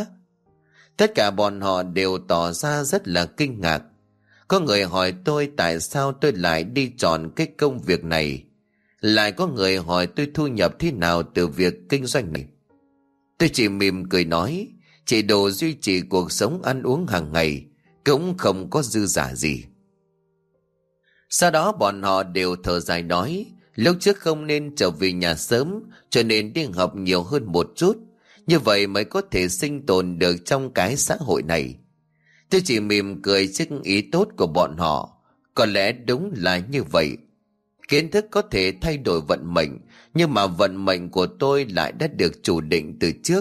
Tất cả bọn họ đều tỏ ra rất là kinh ngạc. Có người hỏi tôi tại sao tôi lại đi chọn cái công việc này. Lại có người hỏi tôi thu nhập thế nào từ việc kinh doanh này. Tôi chỉ mỉm cười nói, chỉ đồ duy trì cuộc sống ăn uống hàng ngày, cũng không có dư giả gì. Sau đó bọn họ đều thở dài nói, lúc trước không nên trở về nhà sớm, cho nên đi học nhiều hơn một chút, như vậy mới có thể sinh tồn được trong cái xã hội này. Tôi chỉ mỉm cười trước ý tốt của bọn họ. Có lẽ đúng là như vậy. Kiến thức có thể thay đổi vận mệnh, nhưng mà vận mệnh của tôi lại đã được chủ định từ trước.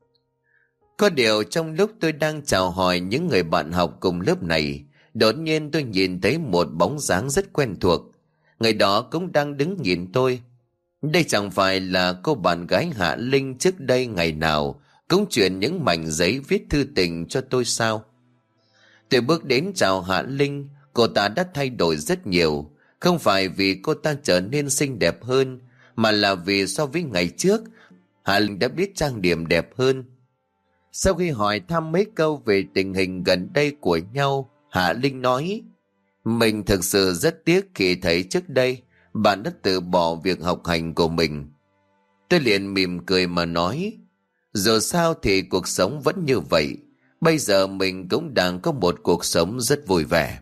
Có điều trong lúc tôi đang chào hỏi những người bạn học cùng lớp này, đột nhiên tôi nhìn thấy một bóng dáng rất quen thuộc. Người đó cũng đang đứng nhìn tôi. Đây chẳng phải là cô bạn gái Hạ Linh trước đây ngày nào cũng chuyển những mảnh giấy viết thư tình cho tôi sao? Tôi bước đến chào Hạ Linh, cô ta đã thay đổi rất nhiều. Không phải vì cô ta trở nên xinh đẹp hơn, mà là vì so với ngày trước, Hạ Linh đã biết trang điểm đẹp hơn. Sau khi hỏi thăm mấy câu về tình hình gần đây của nhau, Hạ Linh nói: mình thực sự rất tiếc khi thấy trước đây bạn đã từ bỏ việc học hành của mình. Tôi liền mỉm cười mà nói: dù sao thì cuộc sống vẫn như vậy, bây giờ mình cũng đang có một cuộc sống rất vui vẻ.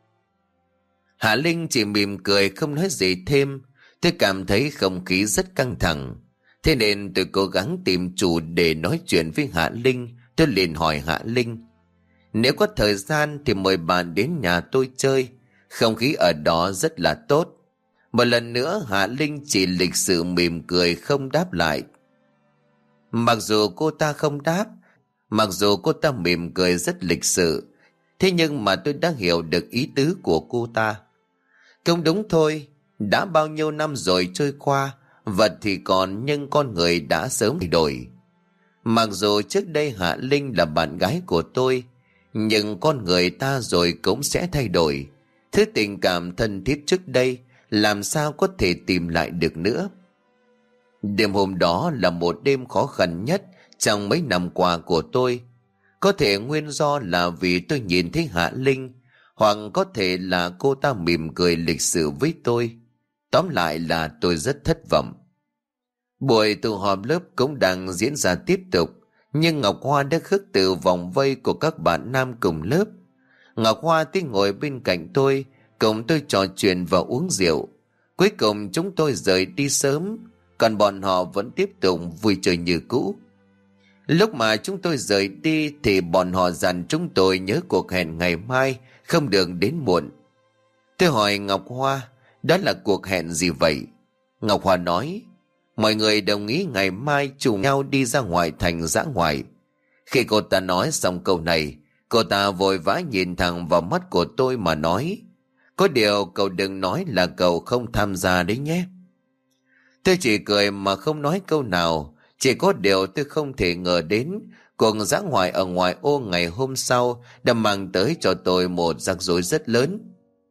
Hạ Linh chỉ mỉm cười không nói gì thêm. Tôi cảm thấy không khí rất căng thẳng, thế nên tôi cố gắng tìm chủ để nói chuyện với Hạ Linh. Tôi liền hỏi Hạ Linh: nếu có thời gian thì mời bạn đến nhà tôi chơi, không khí ở đó rất là tốt. Một lần nữa Hạ Linh chỉ lịch sự mỉm cười không đáp lại. Mặc dù cô ta không đáp, mặc dù cô ta mỉm cười rất lịch sự, thế nhưng mà tôi đã hiểu được ý tứ của cô ta. Không đúng thôi, đã bao nhiêu năm rồi trôi qua, vật thì còn nhưng con người đã sớm thay đổi. Mặc dù trước đây Hạ Linh là bạn gái của tôi, nhưng con người ta rồi cũng sẽ thay đổi. Thứ tình cảm thân thiết trước đây làm sao có thể tìm lại được nữa. Đêm hôm đó là một đêm khó khăn nhất trong mấy năm qua của tôi. Có thể nguyên do là vì tôi nhìn thấy Hạ Linh, hoặc có thể là cô ta mỉm cười lịch sự với tôi. Tóm lại là tôi rất thất vọng. Buổi tụ họp lớp cũng đang diễn ra tiếp tục, nhưng Ngọc Hoa đã khước từ vòng vây của các bạn nam cùng lớp. Ngọc Hoa thì ngồi bên cạnh tôi, cùng tôi trò chuyện và uống rượu. Cuối cùng chúng tôi rời đi sớm, còn bọn họ vẫn tiếp tục vui chơi như cũ. Lúc mà chúng tôi rời đi thì bọn họ dặn chúng tôi nhớ cuộc hẹn ngày mai, không được đến muộn. Tôi hỏi Ngọc Hoa: đó là cuộc hẹn gì vậy? Ngọc Hoa nói: mọi người đồng ý ngày mai chung nhau đi ra ngoài thành dã ngoại. Khi cô ta nói xong câu này, cô ta vội vã nhìn thẳng vào mắt của tôi mà nói: có điều cậu đừng nói là cậu không tham gia đấy nhé. Tôi chỉ cười mà không nói câu nào. Chỉ có điều tôi không thể ngờ đến cuộc dã ngoại ở ngoại ô ngày hôm sau đã mang tới cho tôi một rắc rối rất lớn.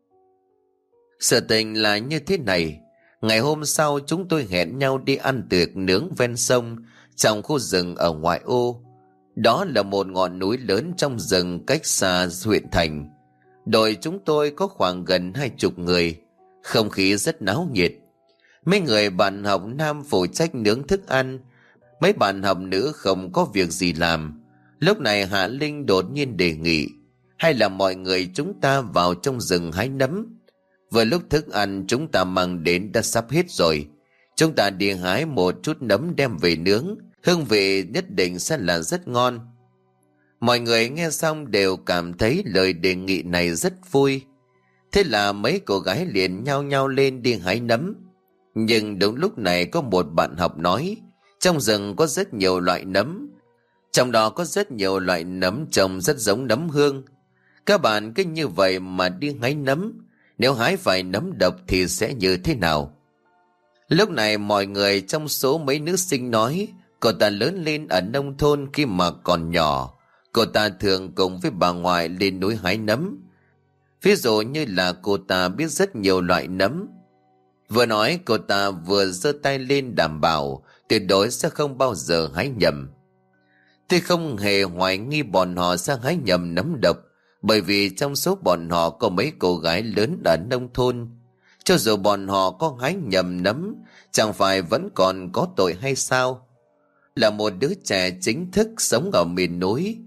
Sự tình là như thế này. Ngày hôm sau chúng tôi hẹn nhau đi ăn tiệc nướng ven sông trong khu rừng ở ngoại ô. Đó là một ngọn núi lớn trong rừng cách xa huyện thành. Đội chúng tôi có khoảng gần hai chục người. Không khí rất náo nhiệt. Mấy người bạn học nam phụ trách nướng thức ăn, mấy bạn học nữ không có việc gì làm. Lúc này Hạ Linh đột nhiên đề nghị: hay là mọi người chúng ta vào trong rừng hái nấm. Vừa lúc thức ăn chúng ta mang đến đã sắp hết rồi, chúng ta đi hái một chút nấm đem về nướng, hương vị nhất định sẽ là rất ngon. Mọi người nghe xong đều cảm thấy lời đề nghị này rất vui. Thế là mấy cô gái liền nhao nhao lên đi hái nấm. Nhưng đúng lúc này có một bạn học nói: trong rừng có rất nhiều loại nấm, trong đó có rất nhiều loại nấm trông rất giống nấm hương. Các bạn cứ như vậy mà đi hái nấm, nếu hái phải nấm độc thì sẽ như thế nào? Lúc này mọi người trong số mấy nữ sinh nói: cô ta lớn lên ở nông thôn, khi mà còn nhỏ cô ta thường cùng với bà ngoại lên núi hái nấm. Ví dụ như là cô ta biết rất nhiều loại nấm. Vừa nói cô ta vừa giơ tay lên đảm bảo tuyệt đối sẽ không bao giờ hái nhầm. Tôi không hề hoài nghi bọn họ sẽ hái nhầm nấm độc, bởi vì trong số bọn họ có mấy cô gái lớn ở nông thôn. Cho dù bọn họ có hái nhầm nấm, chẳng phải vẫn còn có tội hay sao? Là một đứa trẻ chính thức sống ở miền núi,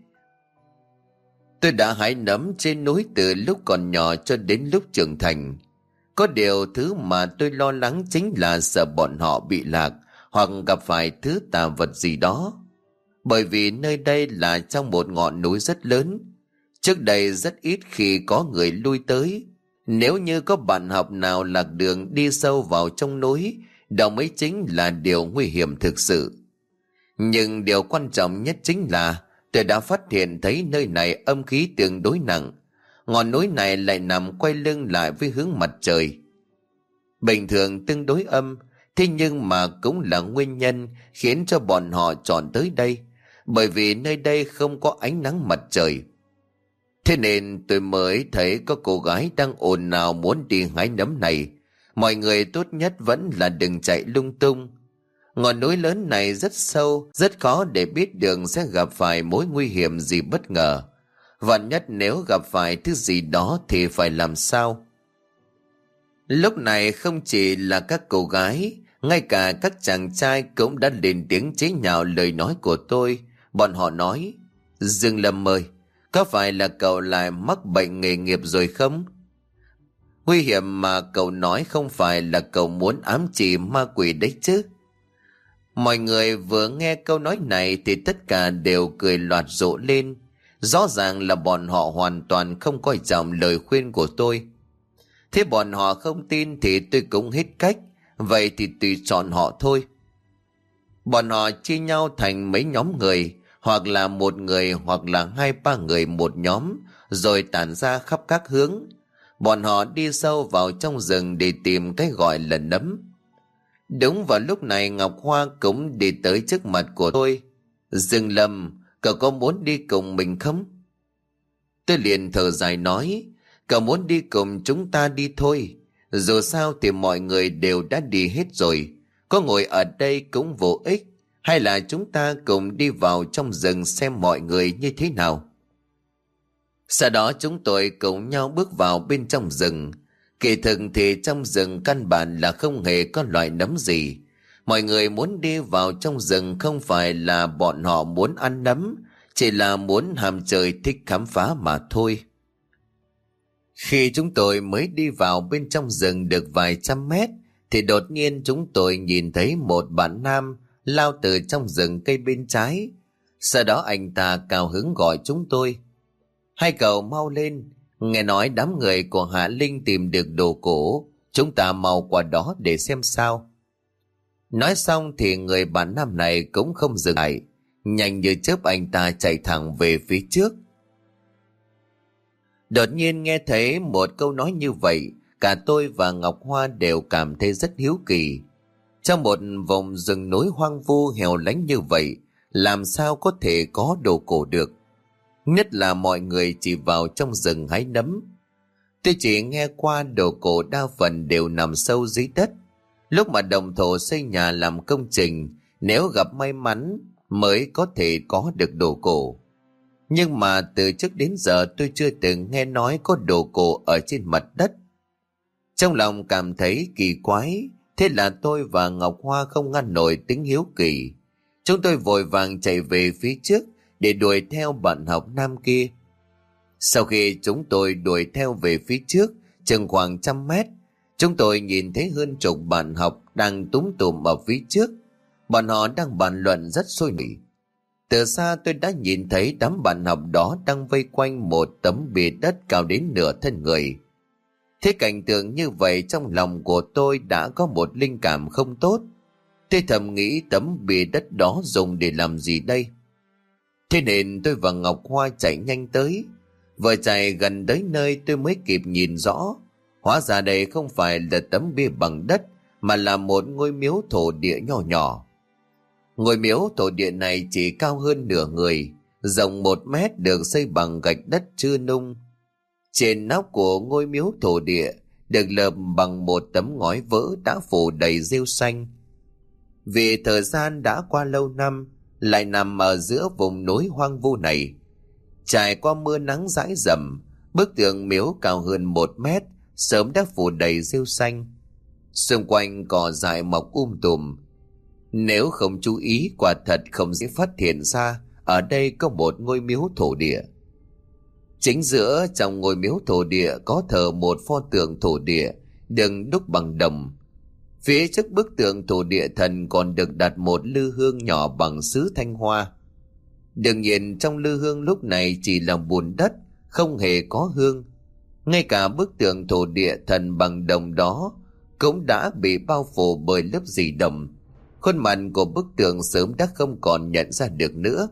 tôi đã hái nấm trên núi từ lúc còn nhỏ cho đến lúc trưởng thành. Có điều thứ mà tôi lo lắng chính là sợ bọn họ bị lạc hoặc gặp phải thứ tà vật gì đó. Bởi vì nơi đây là trong một ngọn núi rất lớn. Trước đây rất ít khi có người lui tới. Nếu như có bạn học nào lạc đường đi sâu vào trong núi, đó mới chính là điều nguy hiểm thực sự. Nhưng điều quan trọng nhất chính là tôi đã phát hiện thấy nơi này âm khí tương đối nặng. Ngọn núi này lại nằm quay lưng lại với hướng mặt trời. Bình thường tương đối âm, thế nhưng mà cũng là nguyên nhân khiến cho bọn họ chọn tới đây, bởi vì nơi đây không có ánh nắng mặt trời. Thế nên tôi mới thấy có cô gái đang ồn ào muốn đi hái nấm này. Mọi người tốt nhất vẫn là đừng chạy lung tung. Ngọn núi lớn này rất sâu, rất khó để biết đường sẽ gặp phải mối nguy hiểm gì bất ngờ. Vạn nhất nếu gặp phải thứ gì đó thì phải làm sao? Lúc này không chỉ là các cô gái, ngay cả các chàng trai cũng đã lên tiếng chế nhạo lời nói của tôi. Bọn họ nói: Dương Lâm ơi, có phải là cậu lại mắc bệnh nghề nghiệp rồi không? Nguy hiểm mà cậu nói không phải là cậu muốn ám chỉ ma quỷ đấy chứ? Mọi người vừa nghe câu nói này thì tất cả đều cười loạt rộ lên. Rõ ràng là bọn họ hoàn toàn không coi trọng lời khuyên của tôi. Thế bọn họ không tin thì tôi cũng hết cách. Vậy thì tùy chọn họ thôi. Bọn họ chia nhau thành mấy nhóm người, hoặc là một người hoặc là hai ba người một nhóm, rồi tản ra khắp các hướng. Bọn họ đi sâu vào trong rừng để tìm cái gọi là nấm. Đúng vào lúc này Ngọc Hoa cũng đi tới trước mặt của tôi. Dương Lâm, cậu có muốn đi cùng mình không? Tôi liền thở dài nói: Cậu muốn đi cùng chúng ta đi thôi. Dù sao thì mọi người đều đã đi hết rồi. Có ngồi ở đây cũng vô ích. Hay là chúng ta cùng đi vào trong rừng xem mọi người như thế nào? Sau đó chúng tôi cùng nhau bước vào bên trong rừng. Kỳ thực thì trong rừng căn bản là không hề có loại nấm gì. Mọi người muốn đi vào trong rừng không phải là bọn họ muốn ăn nấm, chỉ là muốn ham chơi thích khám phá mà thôi. Khi chúng tôi mới đi vào bên trong rừng được vài trăm mét, thì đột nhiên chúng tôi nhìn thấy một bạn nam lao từ trong rừng cây bên trái. Sau đó anh ta cao hứng gọi chúng tôi: Hai cậu mau lên, nghe nói đám người của Hạ Linh tìm được đồ cổ, chúng ta mau qua đó để xem sao. Nói xong thì người bạn nam này cũng không dừng lại, nhanh như chớp anh ta chạy thẳng về phía trước. Đột nhiên nghe thấy một câu nói như vậy, cả tôi và Ngọc Hoa đều cảm thấy rất hiếu kỳ. Trong một vùng rừng núi hoang vu hẻo lánh như vậy, làm sao có thể có đồ cổ được? Nhất là mọi người chỉ vào trong rừng hái nấm. Tôi chỉ nghe qua đồ cổ đa phần đều nằm sâu dưới đất. Lúc mà đồng thổ xây nhà làm công trình, nếu gặp may mắn mới có thể có được đồ cổ. Nhưng mà từ trước đến giờ tôi chưa từng nghe nói có đồ cổ ở trên mặt đất. Trong lòng cảm thấy kỳ quái, thế là tôi và Ngọc Hoa không ngăn nổi tính hiếu kỳ. Chúng tôi vội vàng chạy về phía trước để đuổi theo bạn học nam kia. Sau khi chúng tôi đuổi theo về phía trước chừng khoảng trăm mét, chúng tôi nhìn thấy hơn chục bạn học đang túm tụm ở phía trước. Bọn họ đang bàn luận rất sôi nổi. Từ xa tôi đã nhìn thấy đám bạn học đó đang vây quanh một tấm bia đất cao đến nửa thân người. Thế cảnh tượng như vậy trong lòng của tôi đã có một linh cảm không tốt. Tôi thầm nghĩ tấm bia đất đó dùng để làm gì đây? Thế nên tôi và Ngọc Hoa chạy nhanh tới. Vừa chạy gần tới nơi tôi mới kịp nhìn rõ. Hóa ra đây không phải là tấm bia bằng đất, mà là một ngôi miếu thổ địa nhỏ nhỏ. Ngôi miếu thổ địa này chỉ cao hơn nửa người, rộng một mét, được xây bằng gạch đất chưa nung. Trên nóc của ngôi miếu thổ địa được lợp bằng một tấm ngói vỡ đã phủ đầy rêu xanh. Vì thời gian đã qua lâu năm, lại nằm ở giữa vùng núi hoang vu này. Trải qua mưa nắng dãi dầm, bức tường miếu cao hơn một mét, sớm đã phủ đầy rêu xanh. Xung quanh cỏ dại mọc um tùm. Nếu không chú ý, quả thật không dễ phát hiện ra ở đây có một ngôi miếu thổ địa. Chính giữa trong ngôi miếu thổ địa có thờ một pho tượng thổ địa được đúc bằng đồng. Phía trước bức tượng thổ địa thần còn được đặt một lư hương nhỏ bằng sứ Thanh Hoa. Đương nhiên trong lư hương lúc này chỉ là bùn đất, không hề có hương. Ngay cả bức tượng thổ địa thần bằng đồng đó cũng đã bị bao phủ bởi lớp dì đồng. Khuôn mặt của bức tượng sớm đã không còn nhận ra được nữa.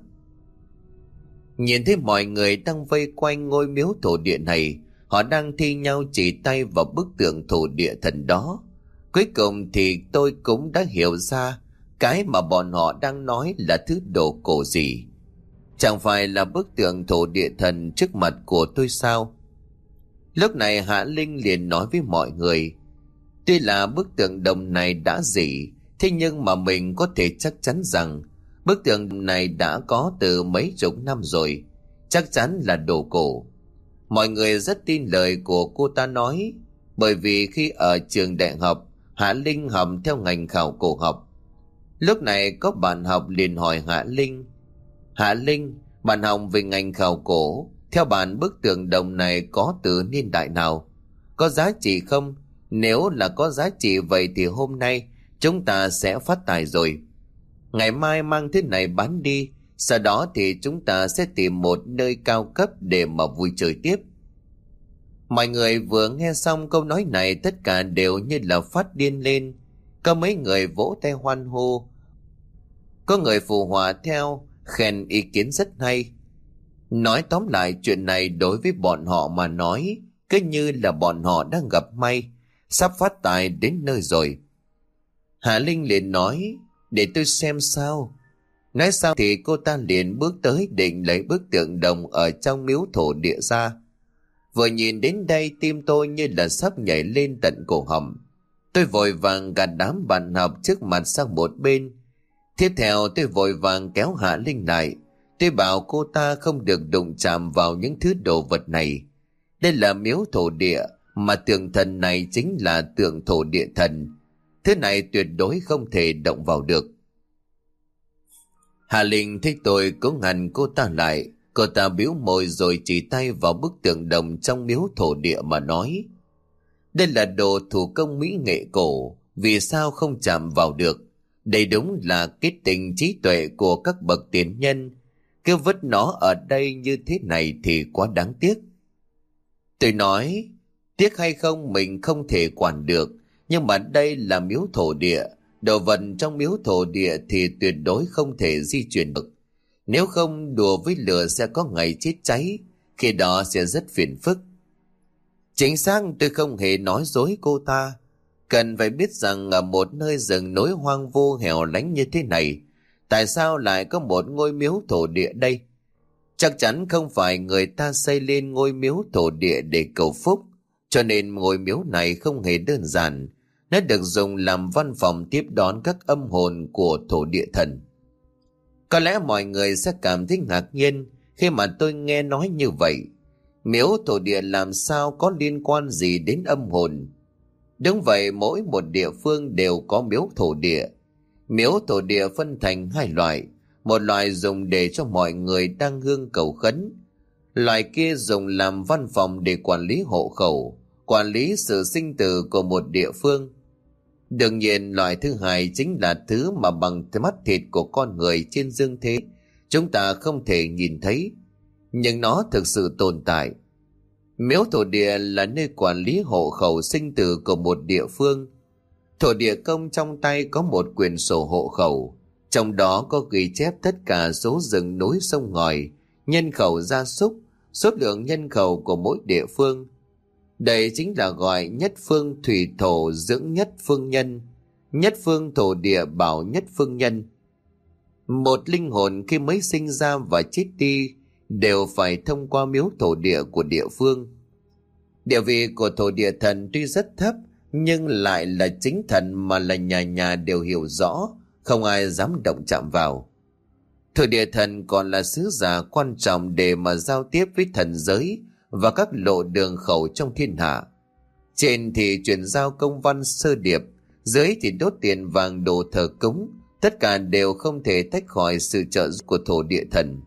Nhìn thấy mọi người đang vây quanh ngôi miếu thổ địa này, họ đang thi nhau chỉ tay vào bức tượng thổ địa thần đó. Cuối cùng thì tôi cũng đã hiểu ra cái mà bọn họ đang nói là thứ đồ cổ gì. Chẳng phải là bức tượng thổ địa thần trước mặt của tôi sao? Lúc này Hạ Linh liền nói với mọi người, tuy là bức tượng đồng này đã rỉ, thế nhưng mà mình có thể chắc chắn rằng bức tượng này đã có từ mấy chục năm rồi, chắc chắn là đồ cổ. Mọi người rất tin lời của cô ta nói, bởi vì khi ở trường đại học, Hạ Linh học theo ngành khảo cổ học. Lúc này có bạn học liền hỏi Hạ Linh, Hạ Linh, bạn học về ngành khảo cổ, theo bạn bức tượng đồng này có từ niên đại nào? Có giá trị không? Nếu là có giá trị vậy thì hôm nay chúng ta sẽ phát tài rồi. Ngày mai mang thứ này bán đi, sau đó thì chúng ta sẽ tìm một nơi cao cấp để mà vui chơi tiếp. Mọi người vừa nghe xong câu nói này tất cả đều như là phát điên lên. Có mấy người vỗ tay hoan hô, có người phụ họa theo, khen ý kiến rất hay. Nói tóm lại, chuyện này đối với bọn họ mà nói cứ như là bọn họ đang gặp may, sắp phát tài đến nơi rồi. Hạ Linh liền nói, để tôi xem sao. Nói xong thì cô ta liền bước tới định lấy bức tượng đồng ở trong miếu thổ địa ra. Vừa nhìn đến đây tim tôi như là sắp nhảy lên tận cổ họng. Tôi vội vàng gạt đám bạn học trước mặt sang một bên. Tiếp theo tôi vội vàng kéo Hạ Linh lại. Tôi bảo cô ta không được đụng chạm vào những thứ đồ vật này. Đây là miếu thổ địa, mà tượng thần này chính là tượng thổ địa thần. Thứ này tuyệt đối không thể động vào được. Hạ Linh thấy tôi cố ngăn cô ta lại. Cô ta bĩu môi rồi chỉ tay vào bức tượng đồng trong miếu thổ địa mà nói, đây là đồ thủ công mỹ nghệ cổ, vì sao không chạm vào được? Đây đúng là kết tình trí tuệ của các bậc tiền nhân. Cứ vứt nó ở đây như thế này thì quá đáng tiếc. Tôi nói, tiếc hay không mình không thể quản được, nhưng mà đây là miếu thổ địa. Đồ vật trong miếu thổ địa thì tuyệt đối không thể di chuyển được. Nếu không đùa với lửa sẽ có ngày chết cháy, khi đó sẽ rất phiền phức. Chính xác, tôi không hề nói dối cô ta. Cần phải biết rằng ở một nơi rừng núi hoang vu hẻo lánh như thế này, tại sao lại có một ngôi miếu thổ địa đây? Chắc chắn không phải người ta xây lên ngôi miếu thổ địa để cầu phúc, cho nên ngôi miếu này không hề đơn giản. Nó được dùng làm văn phòng tiếp đón các âm hồn của thổ địa thần. Có lẽ mọi người sẽ cảm thấy ngạc nhiên khi mà tôi nghe nói như vậy. Miếu thổ địa làm sao có liên quan gì đến âm hồn? Đúng vậy, mỗi một địa phương đều có miếu thổ địa. Miếu thổ địa phân thành hai loại. Một loại dùng để cho mọi người đang hương cầu khấn. Loại kia dùng làm văn phòng để quản lý hộ khẩu, quản lý sự sinh tử của một địa phương. Đương nhiên loại thứ hai chính là thứ mà bằng mắt thịt của con người trên dương thế chúng ta không thể nhìn thấy, nhưng nó thực sự tồn tại. Miếu thổ địa là nơi quản lý hộ khẩu sinh tử của một địa phương. Thổ địa công trong tay có một quyển sổ hộ khẩu, trong đó có ghi chép tất cả số rừng núi sông ngòi, nhân khẩu gia súc, số lượng nhân khẩu của mỗi địa phương. Đây chính là gọi nhất phương thủy thổ dưỡng nhất phương nhân, nhất phương thổ địa bảo nhất phương nhân. Một linh hồn khi mới sinh ra và chết đi đều phải thông qua miếu thổ địa của địa phương. Địa vị của thổ địa thần tuy rất thấp, nhưng lại là chính thần mà là nhà nhà đều hiểu rõ, không ai dám động chạm vào. Thổ địa thần còn là sứ giả quan trọng để mà giao tiếp với thần giới và các lộ đường khẩu trong thiên hạ. Trên thì truyền giao công văn sơ điệp, dưới thì đốt tiền vàng đồ thờ cúng, tất cả đều không thể tách khỏi sự trợ giúp của thổ địa thần.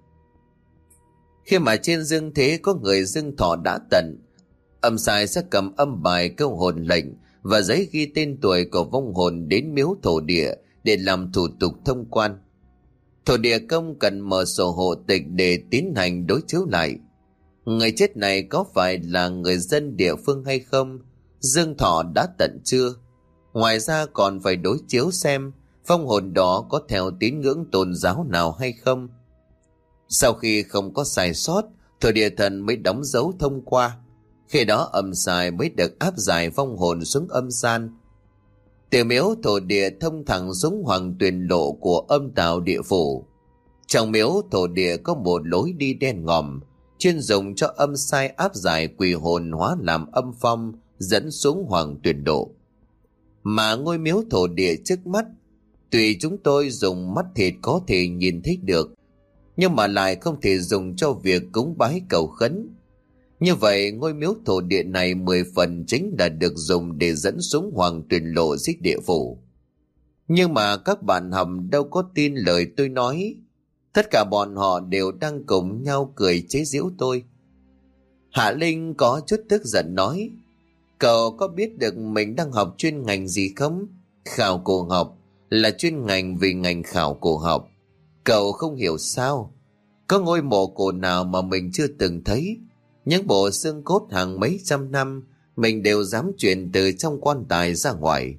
Khi mà trên dương thế có người dưng thọ đã tận, âm sai sẽ cầm âm bài câu hồn lệnh và giấy ghi tên tuổi của vong hồn đến miếu thổ địa để làm thủ tục thông quan. Thổ địa công cần mở sổ hộ tịch để tiến hành đối chiếu lại. Người chết này có phải là người dân địa phương hay không? Dương thọ đã tận chưa? Ngoài ra còn phải đối chiếu xem vong hồn đó có theo tín ngưỡng tôn giáo nào hay không. Sau khi không có sai sót, thổ địa thần mới đóng dấu thông qua. Khi đó âm sai mới được áp giải vong hồn xuống âm gian. Từ miếu thổ địa thông thẳng xuống hoàng tuyền lộ của âm tào địa phủ. Trong miếu thổ địa có một lối đi đen ngòm, chuyên dùng cho âm sai áp giải quỷ hồn hóa làm âm phong dẫn xuống hoàng tuyển độ. Mà ngôi miếu thổ địa trước mắt, tùy chúng tôi dùng mắt thịt có thể nhìn thấy được, nhưng mà lại không thể dùng cho việc cúng bái cầu khấn. Như vậy ngôi miếu thổ địa này mười phần chính là được dùng để dẫn xuống hoàng tuyển lộ dưới địa phủ. Nhưng mà các bạn hầm đâu có tin lời tôi nói. Tất cả bọn họ đều đang cùng nhau cười chế giễu tôi. Hạ Linh có chút tức giận nói: Cậu có biết được mình đang học chuyên ngành gì không? Khảo cổ học là chuyên ngành vì ngành khảo cổ học. Cậu không hiểu sao? Có ngôi mộ cổ nào mà mình chưa từng thấy? Những bộ xương cốt hàng mấy trăm năm mình đều dám chuyển từ trong quan tài ra ngoài.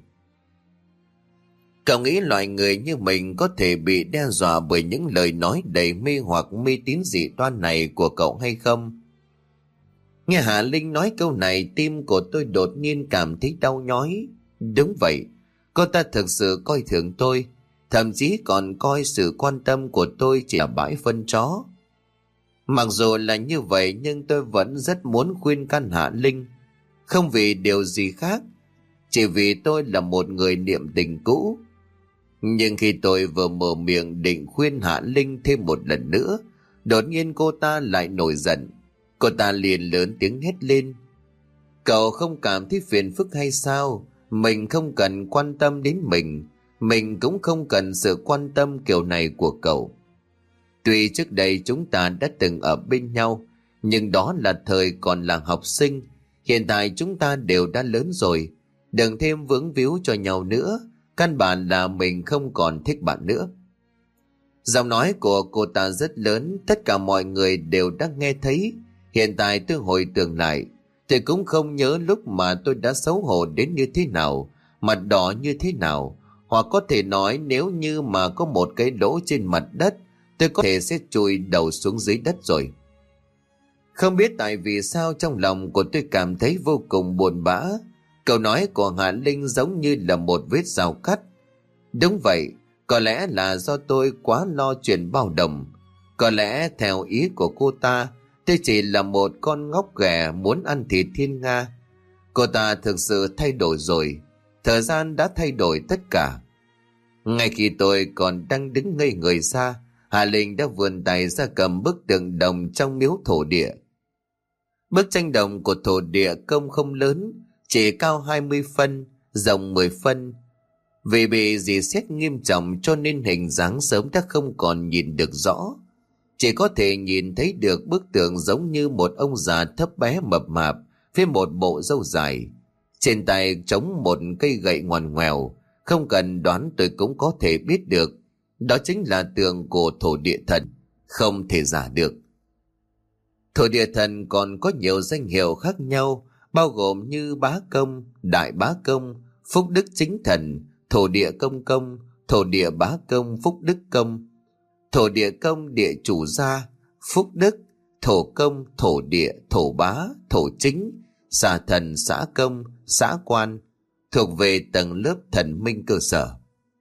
Cậu nghĩ loại người như mình có thể bị đe dọa bởi những lời nói đầy mê hoặc mê tín dị đoan này của cậu hay không? Nghe Hạ Linh nói câu này, tim của tôi đột nhiên cảm thấy đau nhói. Đúng vậy, cô ta thực sự coi thường tôi, thậm chí còn coi sự quan tâm của tôi chỉ là bãi phân chó. Mặc dù là như vậy nhưng tôi vẫn rất muốn khuyên can Hạ Linh, không vì điều gì khác, chỉ vì tôi là một người niệm tình cũ. Nhưng khi tôi vừa mở miệng định khuyên Hạ Linh thêm một lần nữa, đột nhiên cô ta lại nổi giận. Cô ta liền lớn tiếng hét lên: Cậu không cảm thấy phiền phức hay sao? Mình không cần quan tâm đến mình, mình cũng không cần sự quan tâm kiểu này của cậu. Tuy trước đây chúng ta đã từng ở bên nhau, nhưng đó là thời còn là học sinh. Hiện tại chúng ta đều đã lớn rồi, đừng thêm vướng víu cho nhau nữa. Căn bản là mình không còn thích bạn nữa. Giọng nói của cô ta rất lớn, tất cả mọi người đều đã nghe thấy. Hiện tại tôi hồi tưởng lại, thì cũng không nhớ lúc mà tôi đã xấu hổ đến như thế nào, mặt đỏ như thế nào. Hoặc có thể nói nếu như mà có một cái lỗ trên mặt đất, tôi có thể sẽ chùi đầu xuống dưới đất rồi. Không biết tại vì sao trong lòng của tôi cảm thấy vô cùng buồn bã. Câu nói của Hạ Linh giống như là một vết rào cắt. Đúng vậy, có lẽ là do tôi quá lo chuyện bao đồng. Có lẽ theo ý của cô ta, tôi chỉ là một con ngốc ghẻ muốn ăn thịt thiên nga. Cô ta thực sự thay đổi rồi. Thời gian đã thay đổi tất cả. Ngay khi tôi còn đang đứng ngây người ra, Hạ Linh đã vươn tay ra cầm bức tượng đồng trong miếu thổ địa. Bức tranh đồng của thổ địa công không lớn, chỉ cao hai mươi phân, rộng mười phân. Vì bị dì xét nghiêm trọng cho nên hình dáng sớm đã không còn nhìn được rõ. Chỉ có thể nhìn thấy được bức tượng giống như một ông già thấp bé mập mạp với một bộ râu dài. Trên tay chống một cây gậy ngoằn ngoèo, không cần đoán tôi cũng có thể biết được. Đó chính là tượng của thổ địa thần, không thể giả được. Thổ địa thần còn có nhiều danh hiệu khác nhau, bao gồm như bá công, đại bá công, phúc đức chính thần, thổ địa công công, thổ địa bá công, phúc đức công, thổ địa công địa chủ gia, phúc đức, thổ công, thổ địa, thổ bá, thổ chính, xã thần, xã công, xã quan, thuộc về tầng lớp thần minh cơ sở.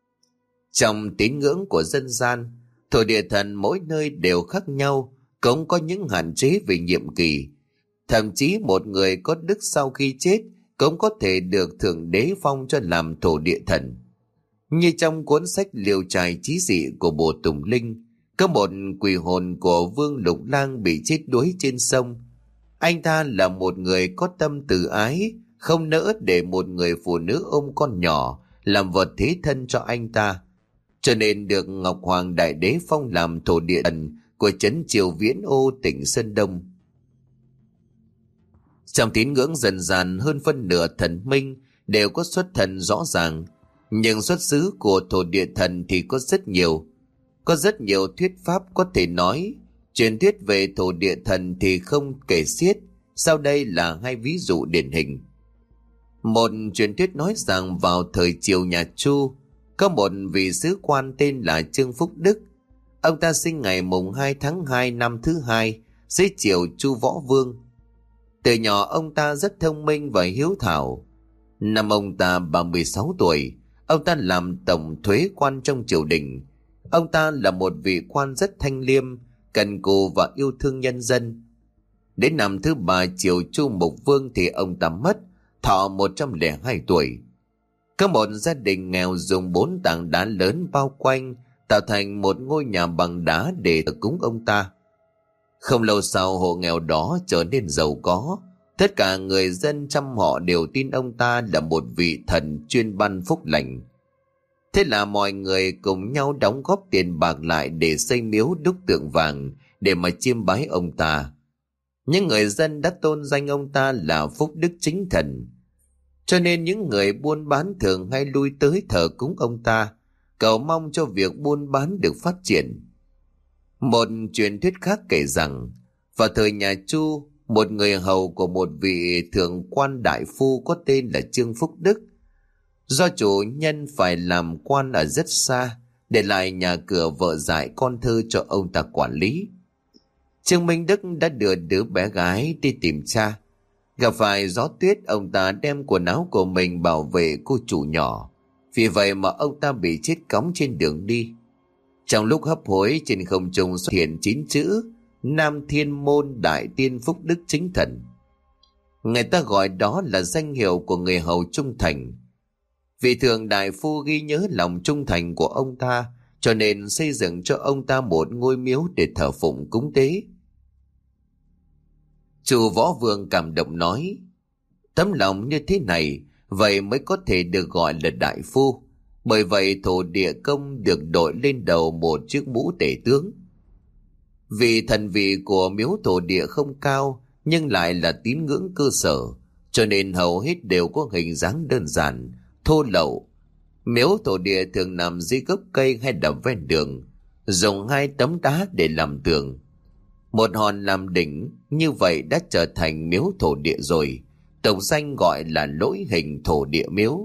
Trong tín ngưỡng của dân gian, thổ địa thần mỗi nơi đều khác nhau, cũng có những hạn chế về nhiệm kỳ. Thậm chí một người có đức sau khi chết cũng có thể được thượng đế phong cho làm thổ địa thần. Như trong cuốn sách Liều Trai Chí Dị của Bồ Tùng Linh, có một quỷ hồn của Vương Lục Lang bị chết đuối trên sông. Anh ta là một người có tâm từ ái, không nỡ để một người phụ nữ ôm con nhỏ làm vật thế thân cho anh ta, cho nên được Ngọc Hoàng Đại Đế phong làm thổ địa thần của trấn Triều Viễn Ô, tỉnh Sơn Đông. Trong tín ngưỡng dần dàn, hơn phân nửa thần minh đều có xuất thần rõ ràng, nhưng xuất xứ của thổ địa thần thì có rất nhiều. Có rất nhiều thuyết pháp có thể nói. Truyền thuyết về thổ địa thần thì không kể xiết. Sau đây là hai ví dụ điển hình. Một truyền thuyết nói rằng vào thời triều nhà Chu, có một vị sứ quan tên là Trương Phúc Đức. Ông ta sinh ngày mùng hai tháng hai năm thứ hai dưới triều Chu Võ Vương. Từ nhỏ ông ta rất thông minh và hiếu thảo. Năm ông ta ba mươi sáu tuổi, ông ta làm tổng thuế quan trong triều đình. Ông ta là một vị quan rất thanh liêm, cần cù và yêu thương nhân dân. Đến năm thứ ba triều Chu Mục Vương thì ông ta mất, thọ một trăm lẻ hai tuổi. Có một gia đình nghèo dùng bốn tảng đá lớn bao quanh, tạo thành một ngôi nhà bằng đá để thờ cúng ông ta. Không lâu sau, hộ nghèo đó trở nên giàu có. Tất cả người dân trăm họ đều tin ông ta là một vị thần chuyên ban phúc lành. Thế là mọi người cùng nhau đóng góp tiền bạc lại để xây miếu đúc tượng vàng để mà chiêm bái ông ta. Những người dân đã tôn danh ông ta là phúc đức chính thần. Cho nên những người buôn bán thường hay lui tới thờ cúng ông ta, cầu mong cho việc buôn bán được phát triển. Một truyền thuyết khác kể rằng, vào thời nhà Chu, một người hầu của một vị thượng quan đại phu có tên là Trương Phúc Đức, do chủ nhân phải làm quan ở rất xa, để lại nhà cửa vợ dại con thơ cho ông ta quản lý. Trương Minh Đức đã đưa đứa bé gái đi tìm cha. Gặp phải gió tuyết, ông ta đem quần áo của mình bảo vệ cô chủ nhỏ. Vì vậy mà ông ta bị chết cóng trên đường đi. Trong lúc hấp hối, trên không trung xuất hiện chín chữ Nam Thiên Môn Đại Tiên Phúc Đức Chính Thần. Người ta gọi đó là danh hiệu của người hầu trung thành. Vị thượng đại phu ghi nhớ lòng trung thành của ông ta, cho nên xây dựng cho ông ta một ngôi miếu để thờ phụng cúng tế. Chủ Võ Vương cảm động nói, tấm lòng như thế này, vậy mới có thể được gọi là đại phu. Bởi vậy thổ địa công được đội lên đầu một chiếc mũ tể tướng. Vì thần vị của miếu thổ địa không cao, nhưng lại là tín ngưỡng cơ sở, cho nên hầu hết đều có hình dáng đơn giản, thô lậu. Miếu thổ địa thường nằm dưới gốc cây hay đầm ven đường, dùng hai tấm đá để làm tường, một hòn làm đỉnh, như vậy đã trở thành miếu thổ địa rồi. Tổng danh gọi là lỗi hình thổ địa miếu.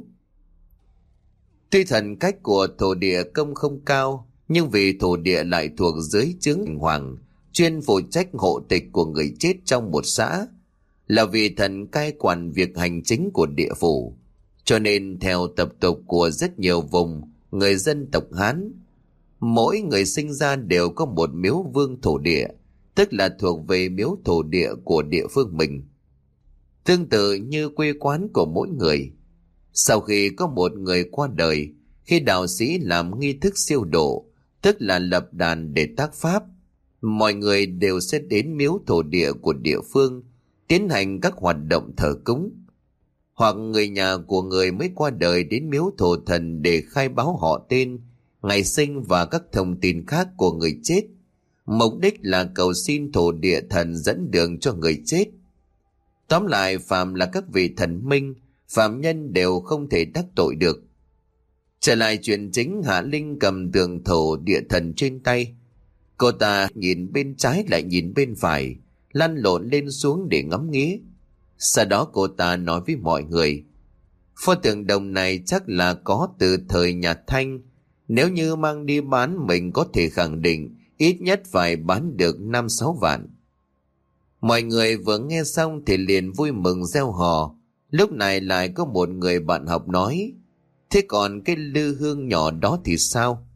Tuy thần cách của thổ địa công không cao, nhưng vì thổ địa lại thuộc dưới chướng hoàng, chuyên phụ trách hộ tịch của người chết trong một xã, là vì thần cai quản việc hành chính của địa phủ. Cho nên theo tập tục của rất nhiều vùng người dân tộc Hán, mỗi người sinh ra đều có một miếu vương thổ địa, tức là thuộc về miếu thổ địa của địa phương mình. Tương tự như quê quán của mỗi người, sau khi có một người qua đời, khi đạo sĩ làm nghi thức siêu độ, tức là lập đàn để tác pháp, mọi người đều sẽ đến miếu thổ địa của địa phương tiến hành các hoạt động thờ cúng. Hoặc người nhà của người mới qua đời đến miếu thổ thần để khai báo họ tên, ngày sinh và các thông tin khác của người chết. Mục đích là cầu xin thổ địa thần dẫn đường cho người chết. Tóm lại, phàm là các vị thần minh, phạm nhân đều không thể đắc tội được. Trở lại chuyện chính, Hạ Linh cầm tượng thổ địa thần trên tay. Cô ta nhìn bên trái lại nhìn bên phải, lăn lộn lên xuống để ngắm nghía. Sau đó cô ta nói với mọi người, pho tượng đồng này chắc là có từ thời nhà Thanh. Nếu như mang đi bán, mình có thể khẳng định ít nhất phải bán được năm sáu vạn. Mọi người vừa nghe xong thì liền vui mừng reo hò. Lúc này lại có một người bạn học nói, thế còn cái lư hương nhỏ đó thì sao?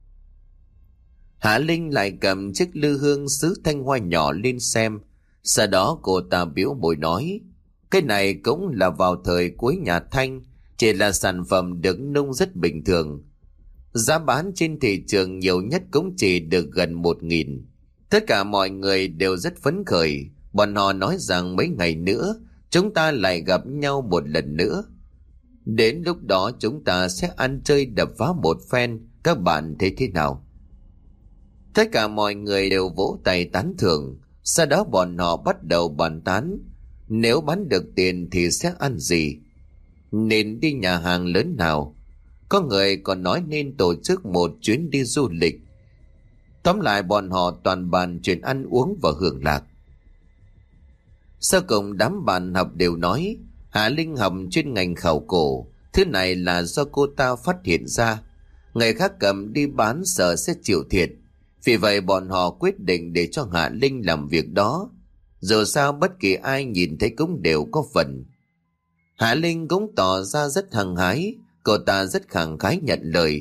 Hạ Linh lại cầm chiếc lư hương sứ thanh hoa nhỏ lên xem. Sau đó cô ta biểu môi nói, cái này cũng là vào thời cuối nhà Thanh, chỉ là sản phẩm được nung rất bình thường. Giá bán trên thị trường nhiều nhất cũng chỉ được gần một nghìn. Tất cả mọi người đều rất phấn khởi. Bọn họ nói rằng mấy ngày nữa chúng ta lại gặp nhau một lần nữa. Đến lúc đó chúng ta sẽ ăn chơi đập phá một phen. Các bạn thấy thế nào? Tất cả mọi người đều vỗ tay tán thưởng. Sau đó bọn họ bắt đầu bàn tán, nếu bán được tiền thì sẽ ăn gì, nên đi nhà hàng lớn nào. Có người còn nói nên tổ chức một chuyến đi du lịch. Tóm lại bọn họ toàn bàn chuyện ăn uống và hưởng lạc. Sau cùng đám bạn học đều nói Hạ Linh học chuyên ngành khảo cổ, thứ này là do cô ta phát hiện ra. Người khác cầm đi bán sợ sẽ chịu thiệt. Vì vậy bọn họ quyết định để cho Hạ Linh làm việc đó. Dù sao bất kỳ ai nhìn thấy cũng đều có phần. Hạ Linh cũng tỏ ra rất hăng hái. Cô ta rất khẳng khái nhận lời.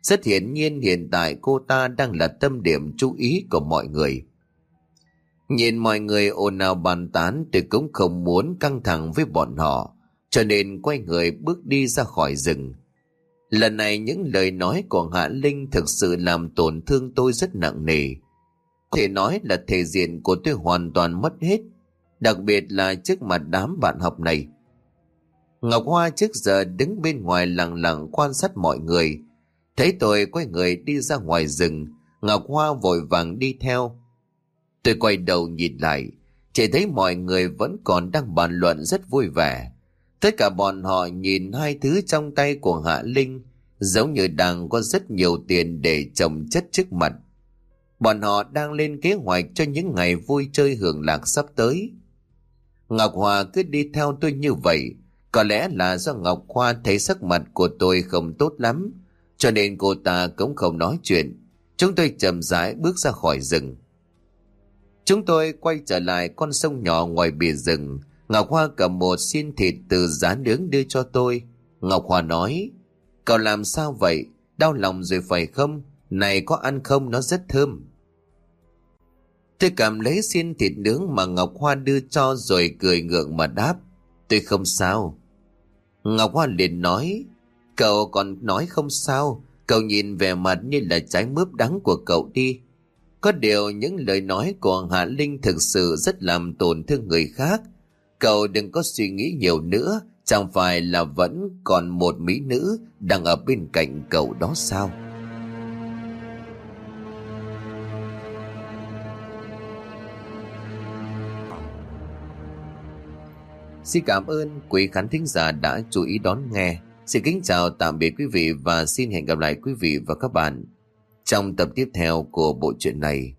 Rất hiển nhiên hiện tại cô ta đang là tâm điểm chú ý của mọi người. Nhìn mọi người ồn ào bàn tán, tôi cũng không muốn căng thẳng với bọn họ, cho nên quay người bước đi ra khỏi rừng. Lần này những lời nói của Hạ Linh thực sự làm tổn thương tôi rất nặng nề. Có thể nói là thể diện của tôi hoàn toàn mất hết, đặc biệt là trước mặt đám bạn học này. Ngọc Hoa trước giờ đứng bên ngoài lặng lặng quan sát mọi người. Thấy tôi quay người đi ra ngoài rừng, Ngọc Hoa vội vàng đi theo. Tôi quay đầu nhìn lại, chỉ thấy mọi người vẫn còn đang bàn luận rất vui vẻ. Tất cả bọn họ nhìn hai thứ trong tay của Hạ Linh giống như đang có rất nhiều tiền để chồng chất trước mặt. Bọn họ đang lên kế hoạch cho những ngày vui chơi hưởng lạc sắp tới. Ngọc Hoa cứ đi theo tôi như vậy. Có lẽ là do Ngọc Hoa thấy sắc mặt của tôi không tốt lắm, cho nên cô ta cũng không nói chuyện. Chúng tôi chậm rãi bước ra khỏi rừng. Chúng tôi quay trở lại con sông nhỏ ngoài bìa rừng. Ngọc Hoa cầm một xiên thịt từ giá nướng đưa cho tôi. Ngọc Hoa nói: "Cậu làm sao vậy? Đau lòng rồi phải không? Này, có ăn không? Nó rất thơm." Tôi cầm lấy xiên thịt nướng mà Ngọc Hoa đưa cho rồi cười ngượng mà đáp: "Tôi không sao." Ngọc Hoa liền nói: "Cậu còn nói không sao? Cậu nhìn vẻ mặt như là trái mướp đắng của cậu đi." Có điều những lời nói của Hạ Linh thực sự rất làm tổn thương người khác. Cậu đừng có suy nghĩ nhiều nữa, chẳng phải là vẫn còn một mỹ nữ đang ở bên cạnh cậu đó sao? Xin cảm ơn quý khán thính giả đã chú ý đón nghe. Xin kính chào tạm biệt quý vị và xin hẹn gặp lại quý vị và các bạn trong tập tiếp theo của bộ truyện này.